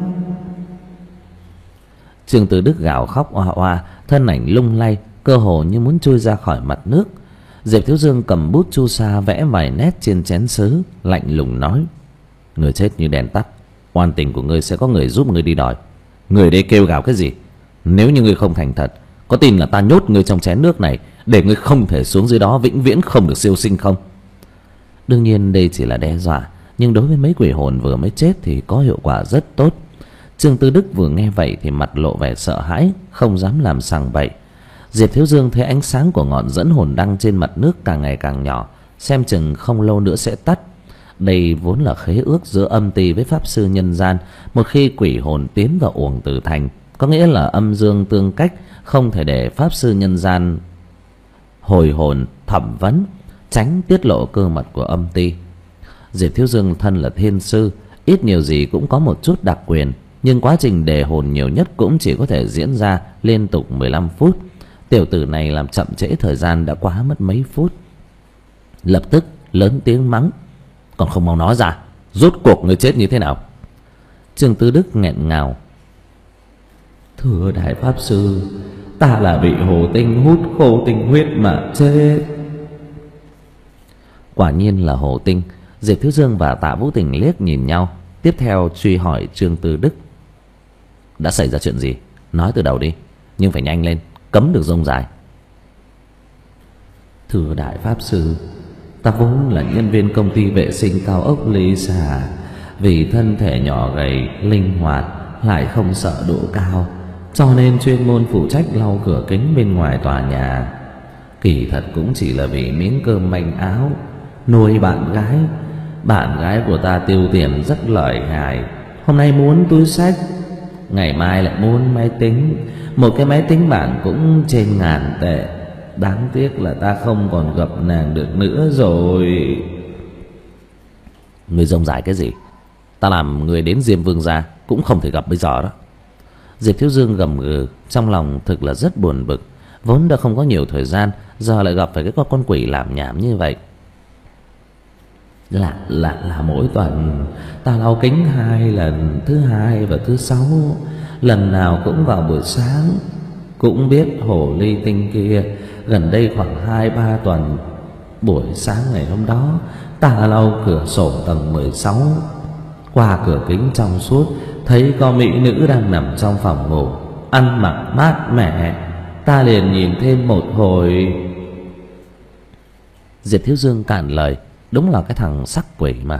Trương Tử Đức gào khóc oa oa, thân ảnh lung lay, cơ hồ như muốn trôi ra khỏi mặt nước. Diệp Thiếu Dương cầm bút chu sa vẽ vài nét trên chén sứ, lạnh lùng nói: người chết như đèn tắt, oan tình của ngươi sẽ có người giúp ngươi đi đòi. Người đây kêu gào cái gì? Nếu như ngươi không thành thật, có tin là ta nhốt ngươi trong chén nước này để ngươi không thể xuống dưới đó vĩnh viễn không được siêu sinh không? Đương nhiên đây chỉ là đe dọa, nhưng đối với mấy quỷ hồn vừa mới chết thì có hiệu quả rất tốt. Trương Tư Đức vừa nghe vậy thì mặt lộ vẻ sợ hãi, không dám làm sằng bậy. Diệp Thiếu Dương thấy ánh sáng của ngọn dẫn hồn đăng trên mặt nước càng ngày càng nhỏ, xem chừng không lâu nữa sẽ tắt. Đây vốn là khế ước giữa âm ti với pháp sư nhân gian. Một khi quỷ hồn tiến vào Uổng Tử Thành, có nghĩa là âm dương tương cách, không thể để pháp sư nhân gian hồi hồn thẩm vấn, tránh tiết lộ cơ mật của âm ti. Diệp Thiếu Dương thân là thiên sư, ít nhiều gì cũng có một chút đặc quyền, nhưng quá trình đề hồn nhiều nhất cũng chỉ có thể diễn ra liên tục mười lăm phút. Tiểu tử này làm chậm trễ thời gian đã quá mất mấy phút. Lập tức lớn tiếng mắng: còn không mau nói ra, rốt cuộc người chết như thế nào? Trương Tư Đức nghẹn ngào: thưa đại pháp sư, ta là bị hồ tinh hút khô tinh huyết mà chết. Quả nhiên là hồ tinh. Diệp Thiếu Dương và Tạ Vũ Tình liếc nhìn nhau, tiếp theo truy hỏi Trương Tư Đức: đã xảy ra chuyện gì? Nói từ đầu đi, nhưng phải nhanh lên, cấm được rông dài. Thưa đại pháp sư, ta vốn là nhân viên công ty vệ sinh cao ốc Lý Xà. Vì thân thể nhỏ gầy, linh hoạt, lại không sợ độ cao, cho nên chuyên môn phụ trách lau cửa kính bên ngoài tòa nhà. Kỳ thật cũng chỉ là vì miếng cơm manh áo, nuôi bạn gái. Bạn gái của ta tiêu tiền rất lợi hại, hôm nay muốn túi xách, ngày mai lại muốn máy tính. Một cái máy tính bảng cũng trên ngàn tệ. Đáng tiếc là ta không còn gặp nàng được nữa rồi. Người rông dài cái gì? Ta làm người đến Diêm Vương gia cũng không thể gặp bây giờ đó. Diệp Thiếu Dương gầm gừ, trong lòng thực là rất buồn bực. Vốn đã không có nhiều thời gian, giờ lại gặp phải cái con quỷ làm nhảm như vậy. Là là là mỗi tuần ta lau kính hai lần, thứ hai và thứ sáu, lần nào cũng vào buổi sáng. Cũng biết hồ ly tinh kia gần đây khoảng hai ba tuần, buổi sáng ngày hôm đó ta lau cửa sổ tầng mười sáu, qua cửa kính trong suốt thấy có mỹ nữ đang nằm trong phòng ngủ, ăn mặc mát mẻ. Ta liền nhìn thêm một hồi. Diệp Thiếu Dương cạn lời, đúng là cái thằng sắc quỷ mà.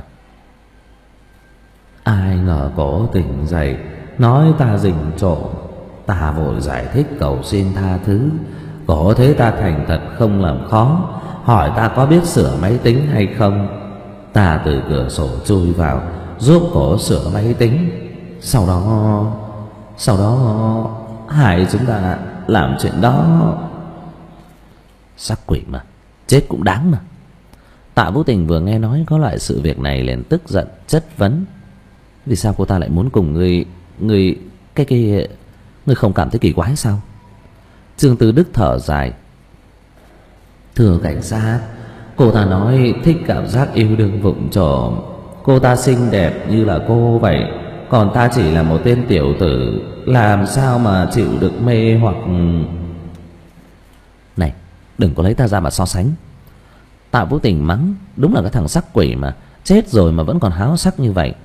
Ai ngờ cố tình dậy nói ta rình trộm. Ta vội giải thích cầu xin tha thứ. Có thế ta thành thật không làm khó, hỏi ta có biết sửa máy tính hay không. Ta từ cửa sổ chui vào, giúp cổ sửa máy tính. Sau đó Sau đó hai chúng ta làm chuyện đó. Sắc quỷ mà, chết cũng đáng mà. Tạ Vũ Tình vừa nghe nói có loại sự việc này liền tức giận chất vấn. Vì sao cô ta lại muốn cùng ngươi? Ngươi cái cái ngươi không cảm thấy kỳ quái sao? Trương Tư Đức thở dài. Thưa cảnh sát, cô ta nói thích cảm giác yêu đương vụng trộm. Cô ta xinh đẹp như là cô vậy, còn ta chỉ là một tên tiểu tử, làm sao mà chịu được mê hoặc. Này, đừng có lấy ta ra mà so sánh. Tạ Vũ Tình mắng, đúng là cái thằng sắc quỷ mà, chết rồi mà vẫn còn háo sắc như vậy.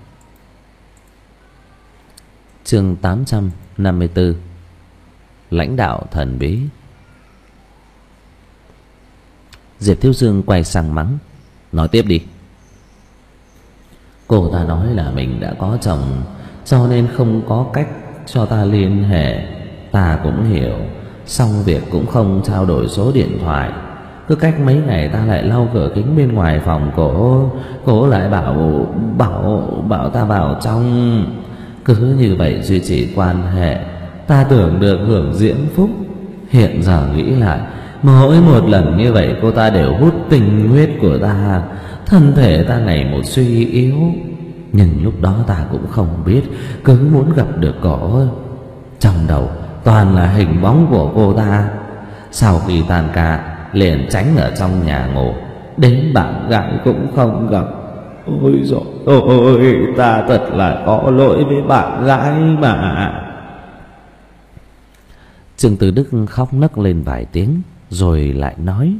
Chương tám trăm năm mươi tư. Lãnh đạo thần bí. Diệp Thiếu Dương quay sang mắng. Nói tiếp đi. Cô ta nói là mình đã có chồng, cho nên không có cách cho ta liên hệ. Ta cũng hiểu, xong việc cũng không trao đổi số điện thoại. Cứ cách mấy ngày ta lại lau cửa kính bên ngoài phòng cổ, cổ lại bảo bảo bảo ta vào trong. Cứ như vậy duy trì quan hệ, ta tưởng được hưởng diễm phúc. Hiện giờ nghĩ lại, mỗi một lần như vậy cô ta đều hút tình huyết của ta, thân thể ta ngày một suy yếu. Nhưng lúc đó ta cũng không biết, cứ muốn gặp được cổ. Trong đầu toàn là hình bóng của cô ta. Sau khi tan ca liền tránh ở trong nhà ngủ, đến bạn gái cũng không gặp. Ôi dồi ôi, ta thật là có lỗi với bạn gái mà. Trương Tư Đức khóc nấc lên vài tiếng rồi lại nói.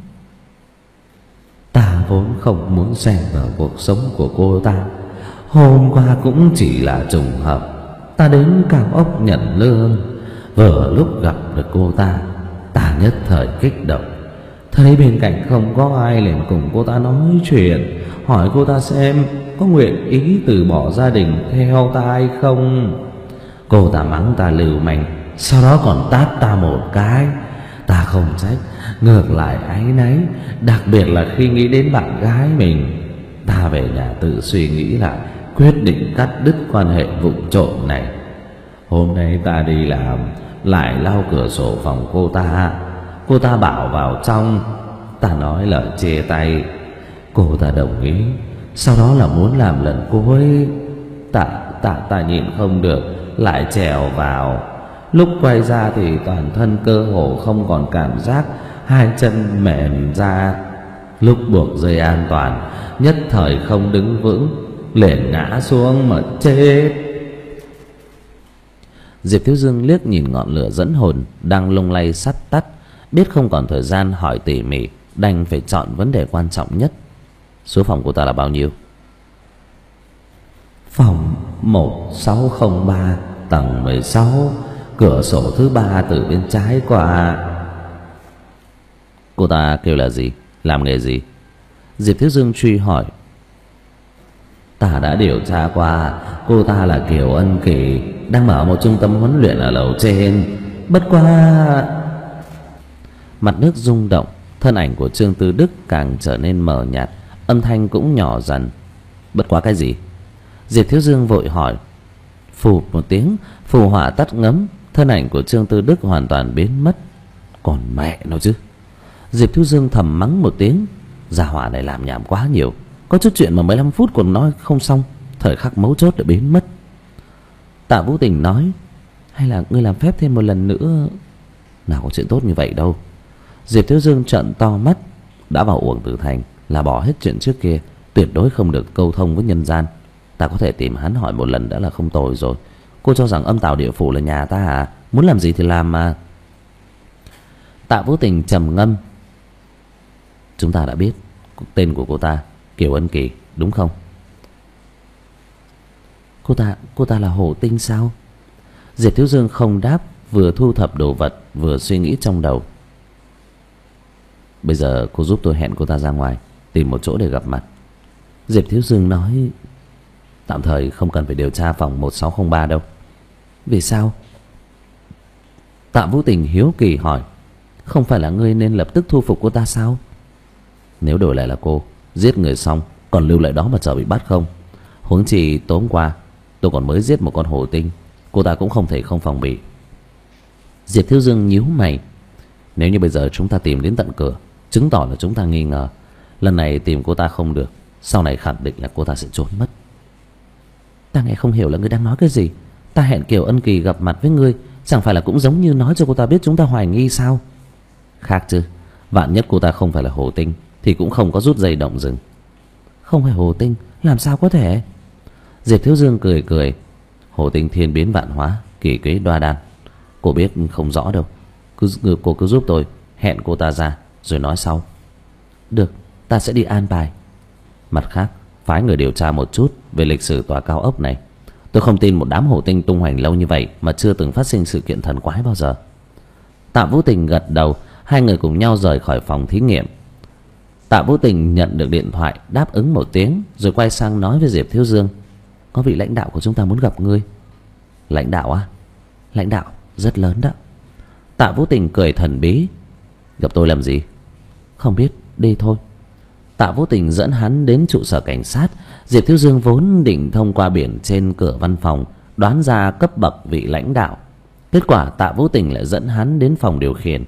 Ta vốn không muốn xen vào cuộc sống của cô ta. Hôm qua cũng chỉ là trùng hợp, ta đến cao ốc nhận lương, vừa lúc gặp được cô ta. Ta nhất thời kích động, thấy bên cạnh không có ai liền cùng cô ta nói chuyện, hỏi cô ta xem có nguyện ý từ bỏ gia đình theo ta hay không. Cô ta mắng ta lưu manh, sau đó còn tát ta một cái. Ta không trách, ngược lại áy náy, đặc biệt là khi nghĩ đến bạn gái mình. Ta về nhà tự suy nghĩ lại, quyết định cắt đứt quan hệ vụng trộm này. Hôm nay ta đi làm, lại lau cửa sổ phòng cô ta. Cô ta bảo vào trong, ta nói lời chia tay. Cô ta đồng ý, sau đó là muốn làm lần cuối. Ta ta ta nhìn không được, lại trèo vào. Lúc quay ra thì toàn thân cơ hồ không còn cảm giác, hai chân mềm ra. Lúc buộc dây an toàn, nhất thời không đứng vững, liền ngã xuống mà chết. Diệp Thiếu Dương liếc nhìn ngọn lửa dẫn hồn đang lung lay sắp tắt, biết không còn thời gian hỏi tỉ mỉ, đành phải chọn vấn đề quan trọng nhất. Số phòng của ta là bao nhiêu? Phòng một sáu không ba, tầng mười sáu, cửa sổ thứ ba từ bên trái qua. Cô ta kêu là gì? Làm nghề gì? Diệp Thiếu Dương truy hỏi. Ta đã điều tra qua, cô ta là Kiều Ân Kỳ, đang mở một trung tâm huấn luyện ở lầu trên. Bất quá... Mặt nước rung động, thân ảnh của Trương Tư Đức càng trở nên mờ nhạt, âm thanh cũng nhỏ dần. Bất quá cái gì? Diệp Thiếu Dương vội hỏi. Phù một tiếng, phù hỏa tắt ngấm, thân ảnh của Trương Tư Đức hoàn toàn biến mất. Còn mẹ nó chứ. Diệp Thiếu Dương thầm mắng một tiếng. Gia hỏa này làm nhảm quá nhiều, có chút chuyện mà mười lăm phút còn nói không xong, thời khắc mấu chốt đã biến mất. Tạ Vũ Tình nói. Hay là ngươi làm phép thêm một lần nữa? Nào có chuyện tốt như vậy đâu. Diệp Thiếu Dương trợn to mắt. Đã vào Uổng Tử Thành là bỏ hết chuyện trước kia, tuyệt đối không được câu thông với nhân gian. Ta có thể tìm hắn hỏi một lần đã là không tồi rồi. Cô cho rằng Âm Tào Địa Phủ là nhà ta à? Muốn làm gì thì làm mà. Tạ Vũ Tình trầm ngâm. Chúng ta đã biết tên của cô ta, Kiều Ân Kỳ, đúng không? Cô ta, cô ta là Hồ Tinh sao? Diệp Thiếu Dương không đáp, vừa thu thập đồ vật vừa suy nghĩ trong đầu. Bây giờ cô giúp tôi hẹn cô ta ra ngoài, tìm một chỗ để gặp mặt. Diệp Thiếu Dương nói. Tạm thời không cần phải điều tra phòng một sáu không ba đâu. Vì sao? Tạ Vũ Tình hiếu kỳ hỏi. Không phải là ngươi nên lập tức thu phục cô ta sao? Nếu đổi lại là cô, giết người xong còn lưu lại đó mà chờ bị bắt không? Huống chi tối hôm qua tôi còn mới giết một con hổ tinh, cô ta cũng không thể không phòng bị. Diệp Thiếu Dương nhíu mày. Nếu như bây giờ chúng ta tìm đến tận cửa, chứng tỏ là chúng ta nghi ngờ. Lần này tìm cô ta không được, sau này khẳng định là cô ta sẽ trốn mất. Ta nghe không hiểu là ngươi đang nói cái gì. Ta hẹn Kiều Ân Kỳ gặp mặt với ngươi, chẳng phải là cũng giống như nói cho cô ta biết chúng ta hoài nghi sao? Khác chứ, vạn nhất cô ta không phải là Hồ Tinh thì cũng không có rút dây động rừng. Không phải Hồ Tinh, làm sao có thể? Diệp Thiếu Dương cười cười. Hồ Tinh thiên biến vạn hóa, kỳ kế đoa đan. Cô biết không rõ đâu, cứ cô cứ giúp tôi hẹn cô ta ra rồi nói sau. Được, ta sẽ đi an bài. Mặt khác, phái người điều tra một chút về lịch sử tòa cao ốc này. Tôi không tin một đám Hồ Tinh tung hoành lâu như vậy mà chưa từng phát sinh sự kiện thần quái bao giờ. Tạ Vũ Tình gật đầu. Hai người cùng nhau rời khỏi phòng thí nghiệm. Tạ Vũ Tình nhận được điện thoại, đáp ứng một tiếng rồi quay sang nói với Diệp Thiếu Dương. Có vị lãnh đạo của chúng ta muốn gặp ngươi. Lãnh đạo á? Lãnh đạo rất lớn đó. Tạ Vũ Tình cười thần bí. Gặp tôi làm gì? Không biết, đi thôi. Tạ Vũ Tình dẫn hắn đến trụ sở cảnh sát. Diệp Thiếu Dương vốn định thông qua biển trên cửa văn phòng đoán ra cấp bậc vị lãnh đạo. Kết quả Tạ Vũ Tình lại dẫn hắn đến phòng điều khiển.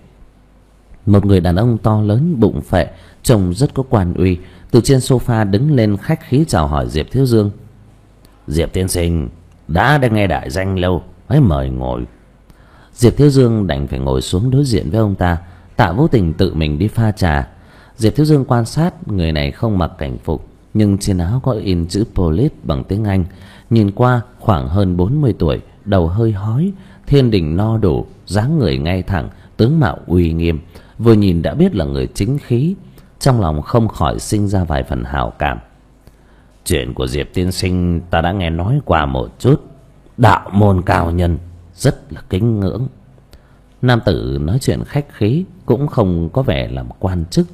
Một người đàn ông to lớn bụng phệ, trông rất có quan uy, từ trên sofa đứng lên khách khí chào hỏi Diệp Thiếu Dương. Diệp tiên sinh, đã đã nghe đại danh lâu, hãy mời ngồi. Diệp Thiếu Dương đành phải ngồi xuống đối diện với ông ta. Tạ Vũ Tình tự mình đi pha trà. Diệp Thiếu Dương quan sát người này không mặc cảnh phục, nhưng trên áo có in chữ Police bằng tiếng Anh. Nhìn qua khoảng hơn bốn mươi tuổi, đầu hơi hói, thiên đình no đủ, dáng người ngay thẳng, tướng mạo uy nghiêm. Vừa nhìn đã biết là người chính khí. Trong lòng không khỏi sinh ra vài phần hảo cảm. Chuyện của Diệp tiên sinh ta đã nghe nói qua một chút. Đạo môn cao nhân, rất là kính ngưỡng. Nam tử nói chuyện khách khí, cũng không có vẻ làm quan chức.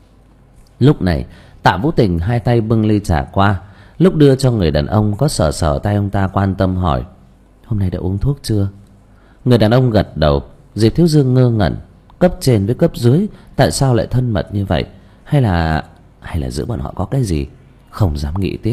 Lúc này Tạ Vũ Tình hai tay bưng ly trà qua. Lúc đưa cho người đàn ông, có sờ sờ tay ông ta, quan tâm hỏi: Hôm nay đã uống thuốc chưa? Người đàn ông gật đầu. Diệp Thiếu Dương ngơ ngẩn. Cấp trên với cấp dưới tại sao lại thân mật như vậy? Hay là Hay là giữa bọn họ có cái gì? Không dám nghĩ tiếp.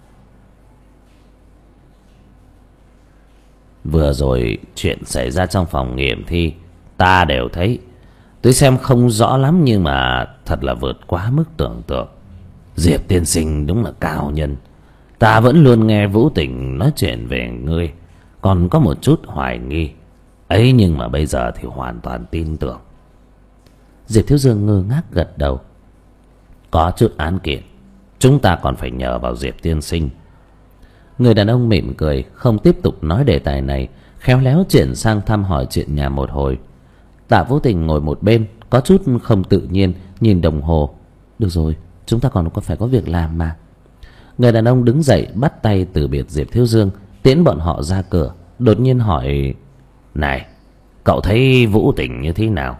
Vừa rồi chuyện xảy ra trong phòng nghiệm thi ta đều thấy. Tôi xem không rõ lắm, nhưng mà thật là vượt quá mức tưởng tượng. Diệp tiên sinh đúng là cao nhân. Ta vẫn luôn nghe Vũ Tình nói chuyện về ngươi, còn có một chút hoài nghi ấy, nhưng mà bây giờ thì hoàn toàn tin tưởng. Diệp Thiếu Dương ngơ ngác gật đầu. Có chút án kiện chúng ta còn phải nhờ vào Diệp tiên sinh. Người đàn ông mỉm cười, không tiếp tục nói đề tài này, khéo léo chuyển sang thăm hỏi chuyện nhà một hồi. Tạ Vũ Tình ngồi một bên, có chút không tự nhiên nhìn đồng hồ. Được rồi, chúng ta còn phải có việc làm mà. Người đàn ông đứng dậy bắt tay từ biệt Diệp Thiếu Dương, tiễn bọn họ ra cửa. Đột nhiên hỏi: Này, cậu thấy Vũ Tình như thế nào?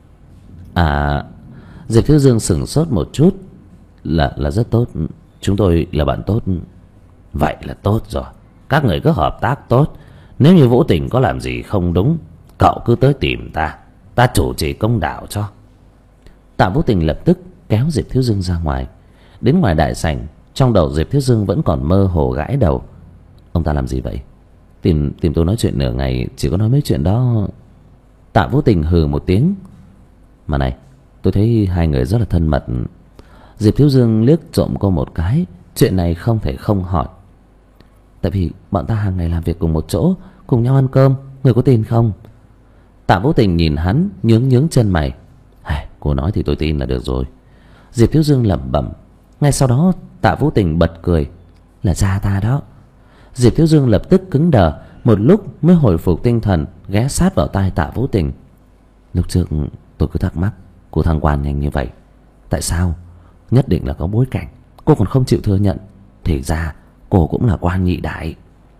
À, Diệp Thiếu Dương sửng sốt một chút. Là là rất tốt, chúng tôi là bạn tốt. Vậy là tốt rồi, các người cứ hợp tác tốt. Nếu như Vũ Tình có làm gì không đúng, cậu cứ tới tìm ta, ta chủ trì công đạo cho. Tạ Vũ Tình lập tức kéo Diệp Thiếu Dương ra ngoài. Đến ngoài đại sảnh, trong đầu Diệp Thiếu Dương vẫn còn mơ hồ gãi đầu. Ông ta làm gì vậy? Tìm tìm tôi nói chuyện nửa ngày, chỉ có nói mấy chuyện đó. Tạ Vũ Tình hừ một tiếng. Mà này, tôi thấy hai người rất là thân mật. Diệp Thiếu Dương liếc trộm cô một cái. Chuyện này không thể không hỏi. Tại vì bọn ta hàng ngày làm việc cùng một chỗ, cùng nhau ăn cơm, người có tin không? Tạ Vũ Tình nhìn hắn, nhướng nhướng chân mày. Hey, cô nói thì tôi tin là được rồi. Diệp Thiếu Dương lẩm bẩm. Ngay sau đó Tạ Vũ Tình bật cười. Là cha ta đó. Diệp Thiếu Dương lập tức cứng đờ, một lúc mới hồi phục tinh thần, ghé sát vào tai Tạ Vũ Tình. Lúc trước tôi cứ thắc mắc, cô thăng quan nhanh như vậy, tại sao? Nhất định là có bối cảnh, cô còn không chịu thừa nhận. Thì ra cô cũng là quan nhị đại.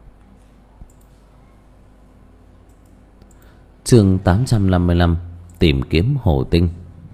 Chương tám trăm năm mươi lăm. Tìm kiếm Hồ Tinh.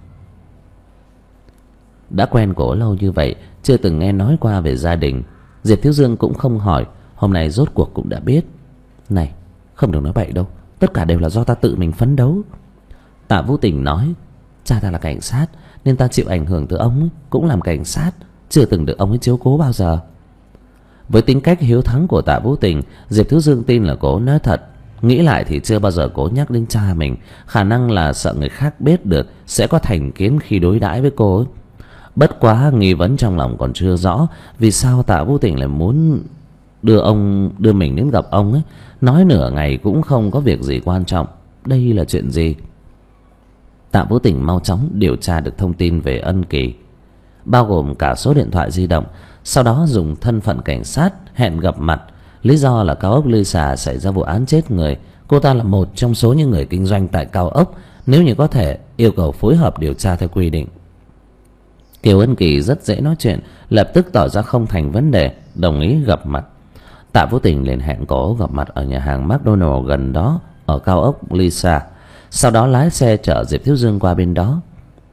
Đã quen cổ lâu như vậy, chưa từng nghe nói qua về gia đình, Diệp Thiếu Dương cũng không hỏi. Hôm nay rốt cuộc cũng đã biết. Này, không được nói bậy đâu, tất cả đều là do ta tự mình phấn đấu. Tạ Vũ Tình nói: Cha ta là cảnh sát, nên ta chịu ảnh hưởng từ ông ấy, cũng làm cảnh sát, chưa từng được ông ấy chiếu cố bao giờ. Với tính cách hiếu thắng của Tạ Vũ Tình, Diệp Thiếu Dương tin là cô nói thật. Nghĩ lại thì chưa bao giờ cố nhắc đến cha mình, khả năng là sợ người khác biết được sẽ có thành kiến khi đối đãi với cô ấy. Bất quá nghi vấn trong lòng còn chưa rõ vì sao Tạ Vũ Tình lại muốn đưa ông đưa mình đến gặp ông ấy. Nói nửa ngày cũng không có việc gì quan trọng. Đây là chuyện gì? Tạ Vũ Tình mau chóng điều tra được thông tin về Ân Kỳ, bao gồm cả số điện thoại di động. Sau đó dùng thân phận cảnh sát hẹn gặp mặt. Lý do là cao ốc Lê Xà xảy ra vụ án chết người. Cô ta là một trong số những người kinh doanh tại cao ốc, nếu như có thể yêu cầu phối hợp điều tra theo quy định. Kiều Ân Kỳ rất dễ nói chuyện, lập tức tỏ ra không thành vấn đề, đồng ý gặp mặt. Tạ Vũ Tình liền hẹn cô gặp mặt ở nhà hàng McDonald gần đó ở cao ốc Lisa. Sau đó lái xe chở Diệp Thiếu Dương qua bên đó.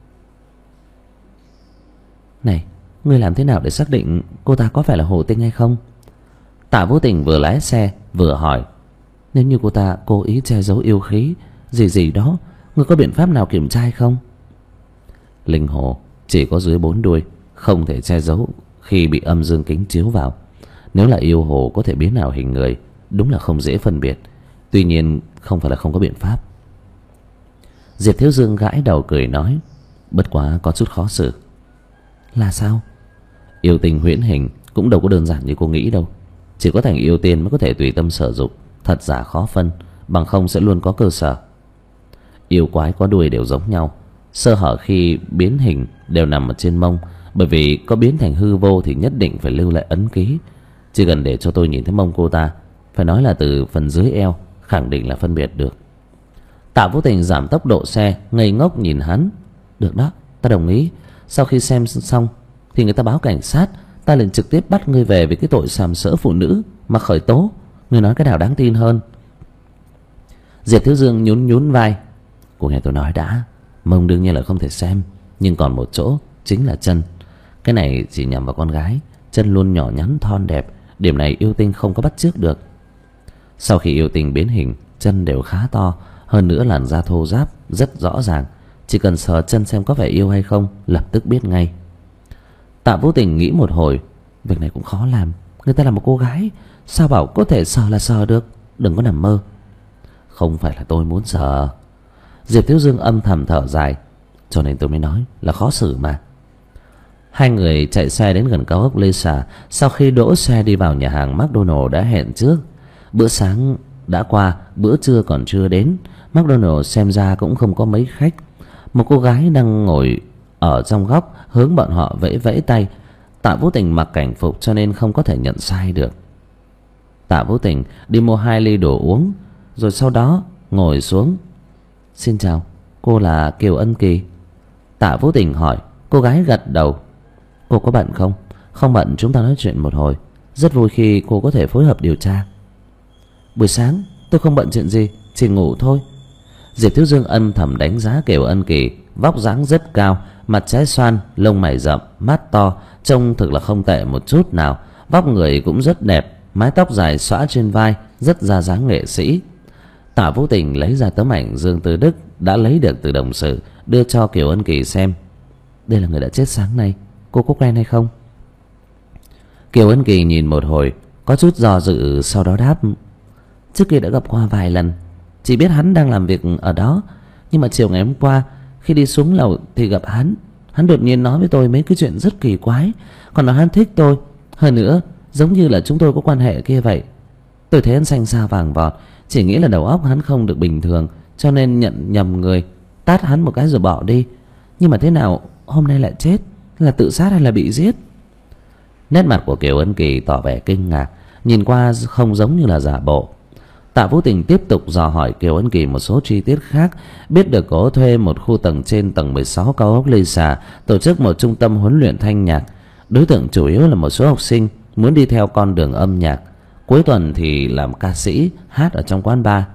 Này, ngươi làm thế nào để xác định cô ta có phải là Hồ Tinh hay không? Tạ Vũ Tình vừa lái xe vừa hỏi. Nếu như cô ta cố ý che giấu yêu khí gì gì đó, ngươi có biện pháp nào kiểm tra hay không? Linh hồ chỉ có dưới bốn đuôi, không thể che giấu khi bị âm dương kính chiếu vào. Nếu là yêu hồ có thể biến ảo hình người, đúng là không dễ phân biệt. Tuy nhiên không phải là không có biện pháp. Diệp Thiếu Dương gãi đầu cười nói, bất quá có chút khó xử. Là sao? Yêu tình huyễn hình cũng đâu có đơn giản như cô nghĩ đâu. Chỉ có thành yêu tiên mới có thể tùy tâm sử dụng, thật giả khó phân, bằng không sẽ luôn có cơ sở. Yêu quái có đuôi đều giống nhau, sơ hở khi biến hình đều nằm ở trên mông. Bởi vì có biến thành hư vô thì nhất định phải lưu lại ấn ký. Chỉ cần để cho tôi nhìn thấy mông cô ta, phải nói là từ phần dưới eo, khẳng định là phân biệt được. Tạ Vũ Tình giảm tốc độ xe, ngây ngốc nhìn hắn. Được đó, ta đồng ý. Sau khi xem xong thì người ta báo cảnh sát, ta liền trực tiếp bắt ngươi về vì cái tội sàm sỡ phụ nữ mà khởi tố. Ngươi nói cái nào đáng tin hơn? Diệp Thiếu Dương nhún nhún vai. Cô nghe tôi nói đã. Mông đương nhiên là không thể xem, nhưng còn một chỗ chính là chân. Cái này chỉ nhằm vào con gái. Chân luôn nhỏ nhắn thon đẹp, điểm này yêu tinh không có bắt chước được. Sau khi yêu tinh biến hình, chân đều khá to, hơn nữa làn da thô ráp rất rõ ràng. Chỉ cần sờ chân xem có phải yêu hay không, lập tức biết ngay. Tạ Vũ Tình nghĩ một hồi, việc này cũng khó làm. Người ta là một cô gái, sao bảo có thể sờ là sờ được? Đừng có nằm mơ. Không phải là tôi muốn sờ. Diệp Thiếu Dương âm thầm thở dài. Cho nên tôi mới nói là khó xử mà. Hai người chạy xe đến gần cao ốc Lê Xà. Sau khi đỗ xe đi vào nhà hàng McDonald đã hẹn trước. Bữa sáng đã qua, bữa trưa còn chưa đến. McDonald xem ra cũng không có mấy khách. Một cô gái đang ngồi ở trong góc hướng bọn họ vẫy vẫy tay. Tạ Vũ Tình mặc cảnh phục cho nên không có thể nhận sai được. Tạ Vũ Tình đi mua hai ly đồ uống, rồi sau đó ngồi xuống. Xin chào, cô là Kiều Ân Kỳ? Tạ Vũ Tình hỏi. Cô gái gật đầu. Cô có bận không? Không bận, chúng ta nói chuyện một hồi. Rất vui khi cô có thể phối hợp điều tra. Buổi sáng tôi không bận chuyện gì, chỉ ngủ thôi. Diệp Thiếu Dương âm thầm đánh giá Kiều Ân Kỳ. Vóc dáng rất cao, mặt trái xoan, lông mày rậm, mắt to, trông thực là không tệ một chút nào. Vóc người cũng rất đẹp, mái tóc dài xõa trên vai, rất ra dáng nghệ sĩ. Tạ Vũ Tình lấy ra tấm ảnh Dương Tư Đức đã lấy được từ đồng sự, đưa cho Kiều Ân Kỳ xem. Đây là người đã chết sáng nay, cô có quen hay không? Kiều Ân Kỳ nhìn một hồi, có chút do dự, sau đó đáp. Trước kia đã gặp qua vài lần, chỉ biết hắn đang làm việc ở đó. Nhưng mà chiều ngày hôm qua khi đi xuống lầu thì gặp hắn. Hắn đột nhiên nói với tôi mấy cái chuyện rất kỳ quái, còn nói hắn thích tôi. Hơn nữa giống như là chúng tôi có quan hệ kia vậy. Tôi thấy hắn xanh xao vàng vọt, chỉ nghĩ là đầu óc hắn không được bình thường, cho nên nhận nhầm người, tát hắn một cái rồi bỏ đi. Nhưng mà thế nào hôm nay lại chết? Là tự sát hay là bị giết? Nét mặt của Kiều Ân Kỳ tỏ vẻ kinh ngạc, nhìn qua không giống như là giả bộ. Tạ Vũ Tình tiếp tục dò hỏi Kiều Ân Kỳ một số chi tiết khác. Biết được cô thuê một khu tầng trên tầng mười sáu cao ốc Lê Xà, tổ chức một trung tâm huấn luyện thanh nhạc. Đối tượng chủ yếu là một số học sinh muốn đi theo con đường âm nhạc, cuối tuần thì làm ca sĩ hát ở trong quán bar.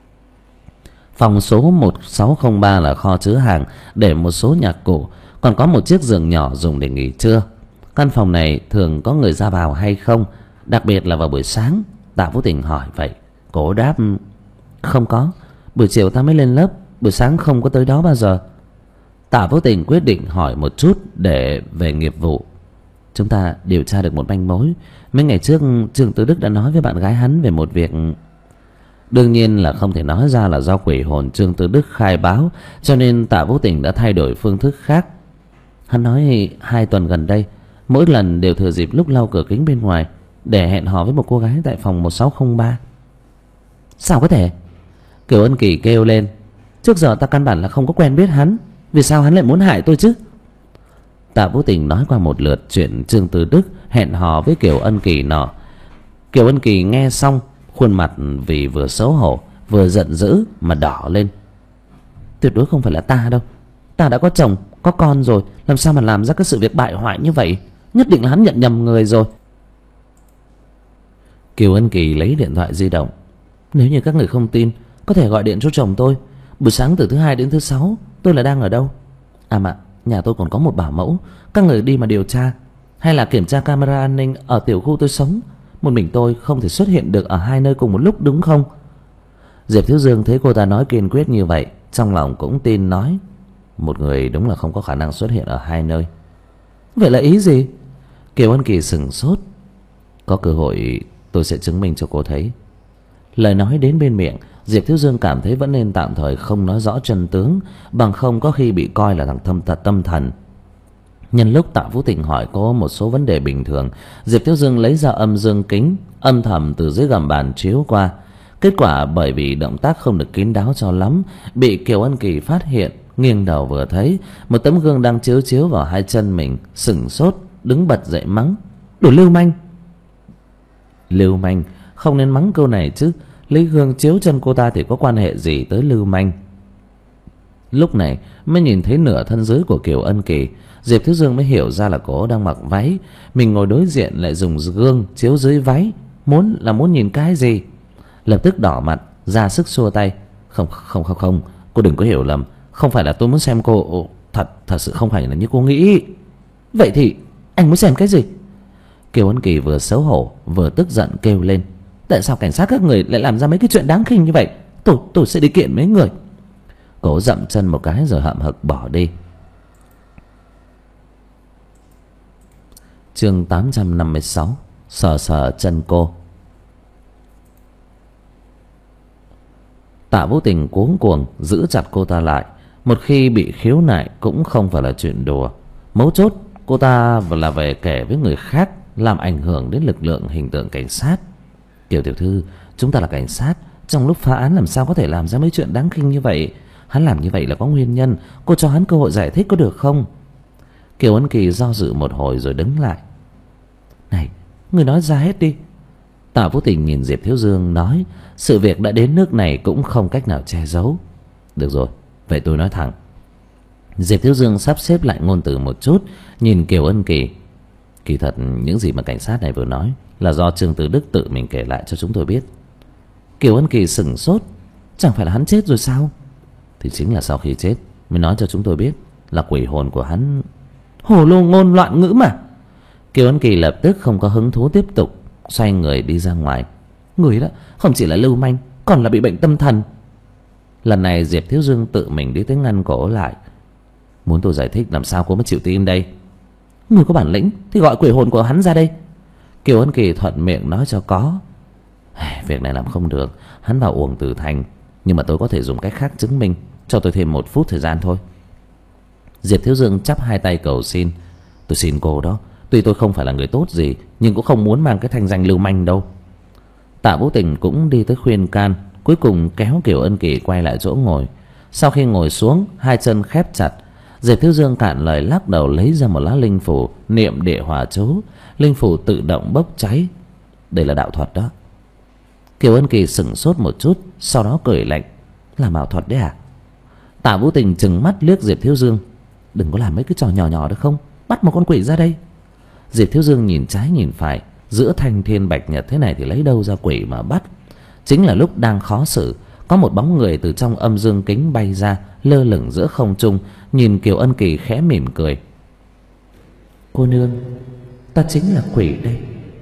Phòng số một sáu không ba là kho chứa hàng để một số nhạc cụ, còn có một chiếc giường nhỏ dùng để nghỉ trưa. Căn phòng này thường có người ra vào hay không, đặc biệt là vào buổi sáng? Tạ Vũ Tình hỏi vậy. Cô đáp. Không có, buổi chiều ta mới lên lớp, buổi sáng không có tới đó bao giờ. Tạ Vũ Tình quyết định hỏi một chút để về nghiệp vụ. Chúng ta điều tra được một manh mối. Mấy ngày trước Trương Tư Đức đã nói với bạn gái hắn về một việc. Đương nhiên là không thể nói ra là do quỷ hồn Trương Tư Đức khai báo, cho nên Tạ Vũ Tình đã thay đổi phương thức khác. Hắn nói hai tuần gần đây mỗi lần đều thừa dịp lúc lau cửa kính bên ngoài để hẹn hò với một cô gái tại phòng một sáu không ba. Sao có thể? Kiều Ân Kỳ kêu lên. Trước giờ ta căn bản là không có quen biết hắn, vì sao hắn lại muốn hại tôi chứ? Tạ Vũ Tình nói qua một lượt chuyện Trương Tư Đức hẹn hò với Kiều Ân Kỳ nọ. Kiều Ân Kỳ nghe xong, khuôn mặt vì vừa xấu hổ vừa giận dữ mà đỏ lên. Tuyệt đối không phải là ta đâu. Ta đã có chồng, có con rồi, làm sao mà làm ra cái sự việc bại hoại như vậy? Nhất định là hắn nhận nhầm người rồi. Kiều Ân Kỳ lấy điện thoại di động. Nếu như các người không tin, có thể gọi điện cho chồng tôi. Buổi sáng từ thứ hai đến thứ sáu tôi là đang ở đâu? À mà nhà tôi còn có một bảo mẫu. Các người đi mà điều tra, hay là kiểm tra camera an ninh ở tiểu khu tôi sống. Một mình tôi không thể xuất hiện được ở hai nơi cùng một lúc, đúng không? Diệp Thiếu Dương thấy cô ta nói kiên quyết như vậy, trong lòng cũng tin nói. Một người đúng là không có khả năng xuất hiện ở hai nơi. Vậy là ý gì? Kiều Ân Kỳ sửng sốt. Có cơ hội tôi sẽ chứng minh cho cô thấy. Lời nói đến bên miệng, Diệp Thiếu Dương cảm thấy vẫn nên tạm thời không nói rõ chân tướng, bằng không có khi bị coi là thằng thâm tật tâm thần. Nhân lúc Tạ Vũ Tình hỏi có một số vấn đề bình thường, Diệp Thiếu Dương lấy ra âm dương kính, âm thầm từ dưới gầm bàn chiếu qua. Kết quả bởi vì động tác không được kín đáo cho lắm, bị Kiều Ân Kỳ phát hiện. Nghiêng đầu vừa thấy một tấm gương đang chiếu chiếu vào hai chân mình, sửng sốt, đứng bật dậy mắng. Đồ lưu manh! Lưu manh? Không nên mắng câu này chứ. Lấy gương chiếu chân cô ta thì có quan hệ gì tới lưu manh? Lúc này mới nhìn thấy nửa thân dưới của Kiều Ân Kỳ, Diệp Thiếu Dương mới hiểu ra là cô đang mặc váy. Mình ngồi đối diện lại dùng gương chiếu dưới váy, muốn là muốn nhìn cái gì? Lập tức đỏ mặt, ra sức xua tay. Không không không không, cô đừng có hiểu lầm. Không phải là tôi muốn xem cô. Thật, thật sự không phải là như cô nghĩ. Vậy thì anh muốn xem cái gì? Kiều Ân Kỳ vừa xấu hổ vừa tức giận kêu lên. Tại sao cảnh sát các người lại làm ra mấy cái chuyện đáng khinh như vậy? Tôi, tôi sẽ đi kiện mấy người. Cô dậm chân một cái rồi hậm hực bỏ đi. Chương tám trăm năm mươi sáu. Sờ sờ chân cô. Tạ Vũ Tình cuống cuồng giữ chặt cô ta lại. Một khi bị khiếu nại cũng không phải là chuyện đùa. Mấu chốt cô ta là về kể với người khác, làm ảnh hưởng đến lực lượng hình tượng cảnh sát. Kiều tiểu thư, chúng ta là cảnh sát, trong lúc phá án làm sao có thể làm ra mấy chuyện đáng khinh như vậy? Hắn làm như vậy là có nguyên nhân, cô cho hắn cơ hội giải thích có được không? Kiều Ân Kỳ do dự một hồi rồi đứng lại. Này, người nói ra hết đi. Tạ Vũ Tình nhìn Diệp Thiếu Dương nói, sự việc đã đến nước này cũng không cách nào che giấu. Được rồi, vậy tôi nói thẳng. Diệp Thiếu Dương sắp xếp lại ngôn từ một chút, nhìn Kiều Ân Kỳ. Kỳ thật những gì mà cảnh sát này vừa nói là do Trương Tư Đức tự mình kể lại cho chúng tôi biết. Kiều Ân Kỳ sửng sốt. Chẳng phải là hắn chết rồi sao? Thì chính là sau khi chết mới nói cho chúng tôi biết là quỷ hồn của hắn. Hồ lô ngôn loạn ngữ mà. Kiều Ân Kỳ lập tức không có hứng thú tiếp tục, xoay người đi ra ngoài. Người đó không chỉ là lưu manh, còn là bị bệnh tâm thần. Lần này Diệp Thiếu Dương tự mình đi tới ngăn cổ lại. Muốn tôi giải thích làm sao cô mới chịu tin đây? Người có bản lĩnh thì gọi quỷ hồn của hắn ra đây. Kiều Ân Kỳ thuận miệng nói cho có. Việc này làm không được, hắn vào uổng tử thành. Nhưng mà tôi có thể dùng cách khác chứng minh. Cho tôi thêm một phút thời gian thôi. Diệp Thiếu Dương chắp hai tay cầu xin. Tôi xin cô đó, tuy tôi không phải là người tốt gì, nhưng cũng không muốn mang cái thanh danh lưu manh đâu. Tạ Vũ Tình cũng đi tới khuyên can, cuối cùng kéo Kiều Ân Kỳ quay lại chỗ ngồi. Sau khi ngồi xuống, hai chân khép chặt, Diệp Thiếu Dương cạn lời lắc đầu lấy ra một lá linh phù, niệm địa hỏa chú. Linh phù tự động bốc cháy. Đây là đạo thuật đó. Kiều Ân Kỳ sửng sốt một chút, sau đó cười lạnh. Làm ảo thuật đấy à? Tạ Vũ Tình trừng mắt liếc Diệp Thiếu Dương. Đừng có làm mấy cái trò nhỏ nhỏ được không? Bắt một con quỷ ra đây. Diệp Thiếu Dương nhìn trái nhìn phải, giữa thanh thiên bạch nhật thế này thì lấy đâu ra quỷ mà bắt. Chính là lúc đang khó xử, có một bóng người từ trong âm dương kính bay ra, lơ lửng giữa không trung, nhìn Kiều Ân Kỳ khẽ mỉm cười. Cô nương, ta chính là quỷ đây.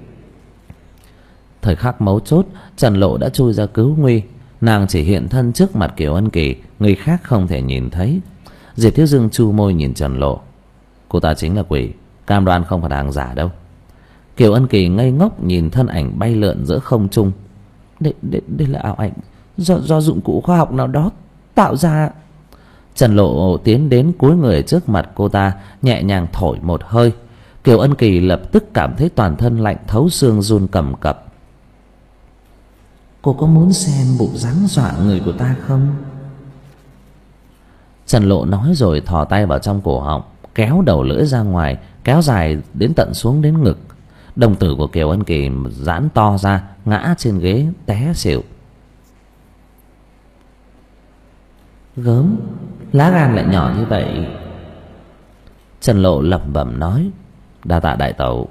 Thời khắc mấu chốt, Trần Lộ đã chui ra cứu nguy. Nàng chỉ hiện thân trước mặt Kiều Ân Kỳ, người khác không thể nhìn thấy. Diệp Thiếu Dương chu môi nhìn Trần Lộ. Cô ta chính là quỷ, cam đoan không phải là hàng giả đâu. Kiều Ân Kỳ ngây ngốc nhìn thân ảnh bay lượn giữa không trung. Đây, đây, đây là ảo ảnh, do, do dụng cụ khoa học nào đó tạo ra. Trần Lộ tiến đến cúi người trước mặt cô ta, nhẹ nhàng thổi một hơi. Kiều Ân Kỳ lập tức cảm thấy toàn thân lạnh thấu xương, run cầm cập. Cô có muốn xem bộ dáng dọa người của ta không? Trần Lộ nói rồi thò tay vào trong cổ họng, kéo đầu lưỡi ra ngoài, kéo dài đến tận xuống đến ngực. Đồng tử của Kiều Ân Kỳ giãn to ra, ngã trên ghế té xỉu. Gớm, lá gan lại nhỏ như vậy. Trần Lộ lẩm bẩm nói. Đa tạ đại tẩu.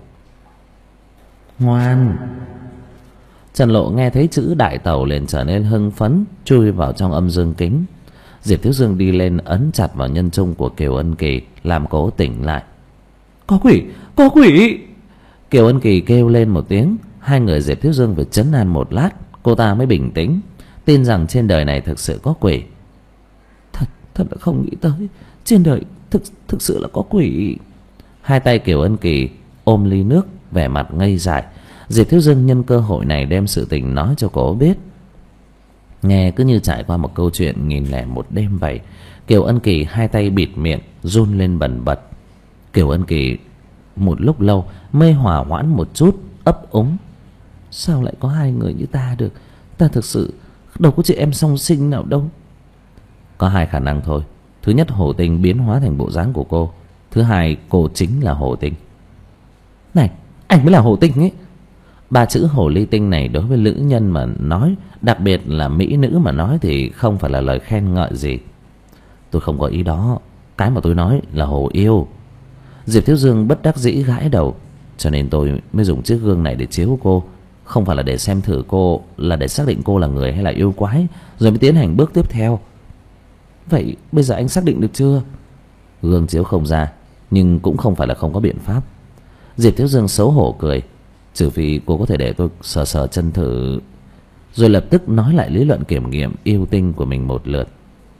Ngoan. Trần Lộ nghe thấy chữ đại tẩu liền trở nên hưng phấn, chui vào trong âm dương kính. Diệp Thiếu Dương đi lên ấn chặt vào nhân trung của Kiều Ân Kỳ, làm cô tỉnh lại. Có quỷ, có quỷ. Kiều Ân Kỳ kêu lên một tiếng. Hai người Diệp Thiếu Dương phải trấn an một lát, cô ta mới bình tĩnh, tin rằng trên đời này thực sự có quỷ. Thật, thật là không nghĩ tới trên đời thực thực sự là có quỷ. Hai tay Kiều Ân Kỳ ôm ly nước, vẻ mặt ngây dại. Diệp Thiếu Dương nhân cơ hội này đem sự tình nói cho cô biết. Nghe cứ như trải qua một câu chuyện nghìn lẻ một đêm vậy. Kiều Ân Kỳ hai tay bịt miệng, run lên bần bật. Kiều Ân Kỳ một lúc lâu mới hòa hoãn một chút, ấp úng. Sao lại có hai người như ta được? Ta thực sự đâu có chị em song sinh nào đâu. Có hai khả năng thôi. Thứ nhất, Hồ Tinh biến hóa thành bộ dáng của cô. Thứ hai, cô chính là Hồ Tinh. Này, anh mới là Hồ Tinh ấy. Ba chữ hồ ly tinh này đối với nữ nhân mà nói, đặc biệt là mỹ nữ mà nói, thì không phải là lời khen ngợi gì. Tôi không có ý đó. Cái mà tôi nói là hồ yêu. Diệp Thiếu Dương bất đắc dĩ gãi đầu. Cho nên tôi mới dùng chiếc gương này để chiếu cô. Không phải là để xem thử cô, là để xác định cô là người hay là yêu quái, rồi mới tiến hành bước tiếp theo. Vậy bây giờ anh xác định được chưa? Gương chiếu không ra, nhưng cũng không phải là không có biện pháp. Diệp Thiếu Dương xấu hổ cười. Trừ phi cô có thể để tôi sờ sờ chân thử. Rồi lập tức nói lại lý luận kiểm nghiệm yêu tinh của mình một lượt.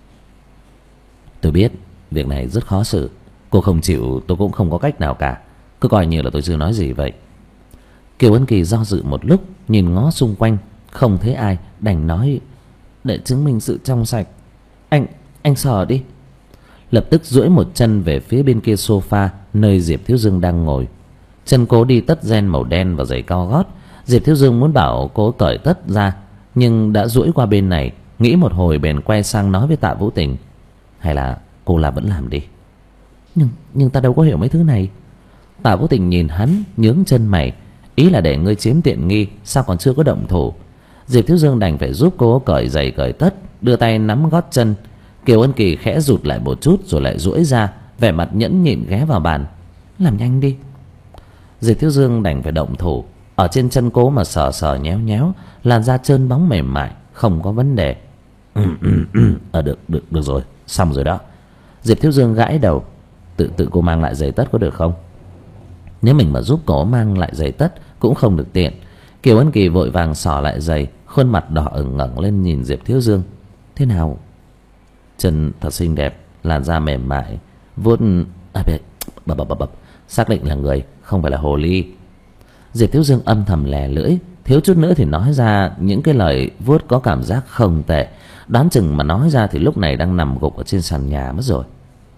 Tôi biết việc này rất khó xử. Cô không chịu tôi cũng không có cách nào cả. Cứ coi như là tôi chưa nói gì vậy. Kiều Ân Kỳ do dự một lúc, nhìn ngó xung quanh, không thấy ai, đành nói. Để chứng minh sự trong sạch, Anh, anh sờ đi. Lập tức duỗi một chân về phía bên kia sofa, nơi Diệp Thiếu Dương đang ngồi. Chân cố đi tất ren màu đen và giày cao gót. Diệp Thiếu Dương muốn bảo cố cởi tất ra, nhưng đã duỗi qua bên này. Nghĩ một hồi bèn quay sang nói với Tạ Vũ Tình. Hay là cô là vẫn làm đi. Nhưng nhưng ta đâu có hiểu mấy thứ này. Tạ Vũ Tình nhìn hắn, nhướng chân mày. Ý là để ngươi chiếm tiện nghi, sao còn chưa có động thủ. Diệp Thiếu Dương đành phải giúp cô cởi giày cởi tất, đưa tay nắm gót chân. Kiều Ân Kỳ khẽ rụt lại một chút rồi lại duỗi ra, vẻ mặt nhẫn nhịn ghé vào bàn. Làm nhanh đi. Diệp Thiếu Dương đành phải động thủ. Ở trên chân cố mà sờ sờ nhéo nhéo, làn da trơn bóng mềm mại, không có vấn đề. Ờ được, được, được rồi, xong rồi đó. Diệp Thiếu Dương gãi đầu. Tự tự cô mang lại giày tất có được không? Nếu mình mà giúp cô mang lại giày tất cũng không được tiện. Kiều Ân Kỳ vội vàng xỏ lại giày, khuôn mặt đỏ ửng ngẩng lên nhìn Diệp Thiếu Dương. Thế nào? Chân thật xinh đẹp, làn da mềm mại, vuốt à, bập bập bập bập, xác định là người, không phải là hồ ly. Diệp Thiếu Dương âm thầm lè lưỡi, thiếu chút nữa thì nói ra những cái lời vuốt có cảm giác không tệ. Đoán chừng mà nói ra thì lúc này đang nằm gục ở trên sàn nhà mất rồi.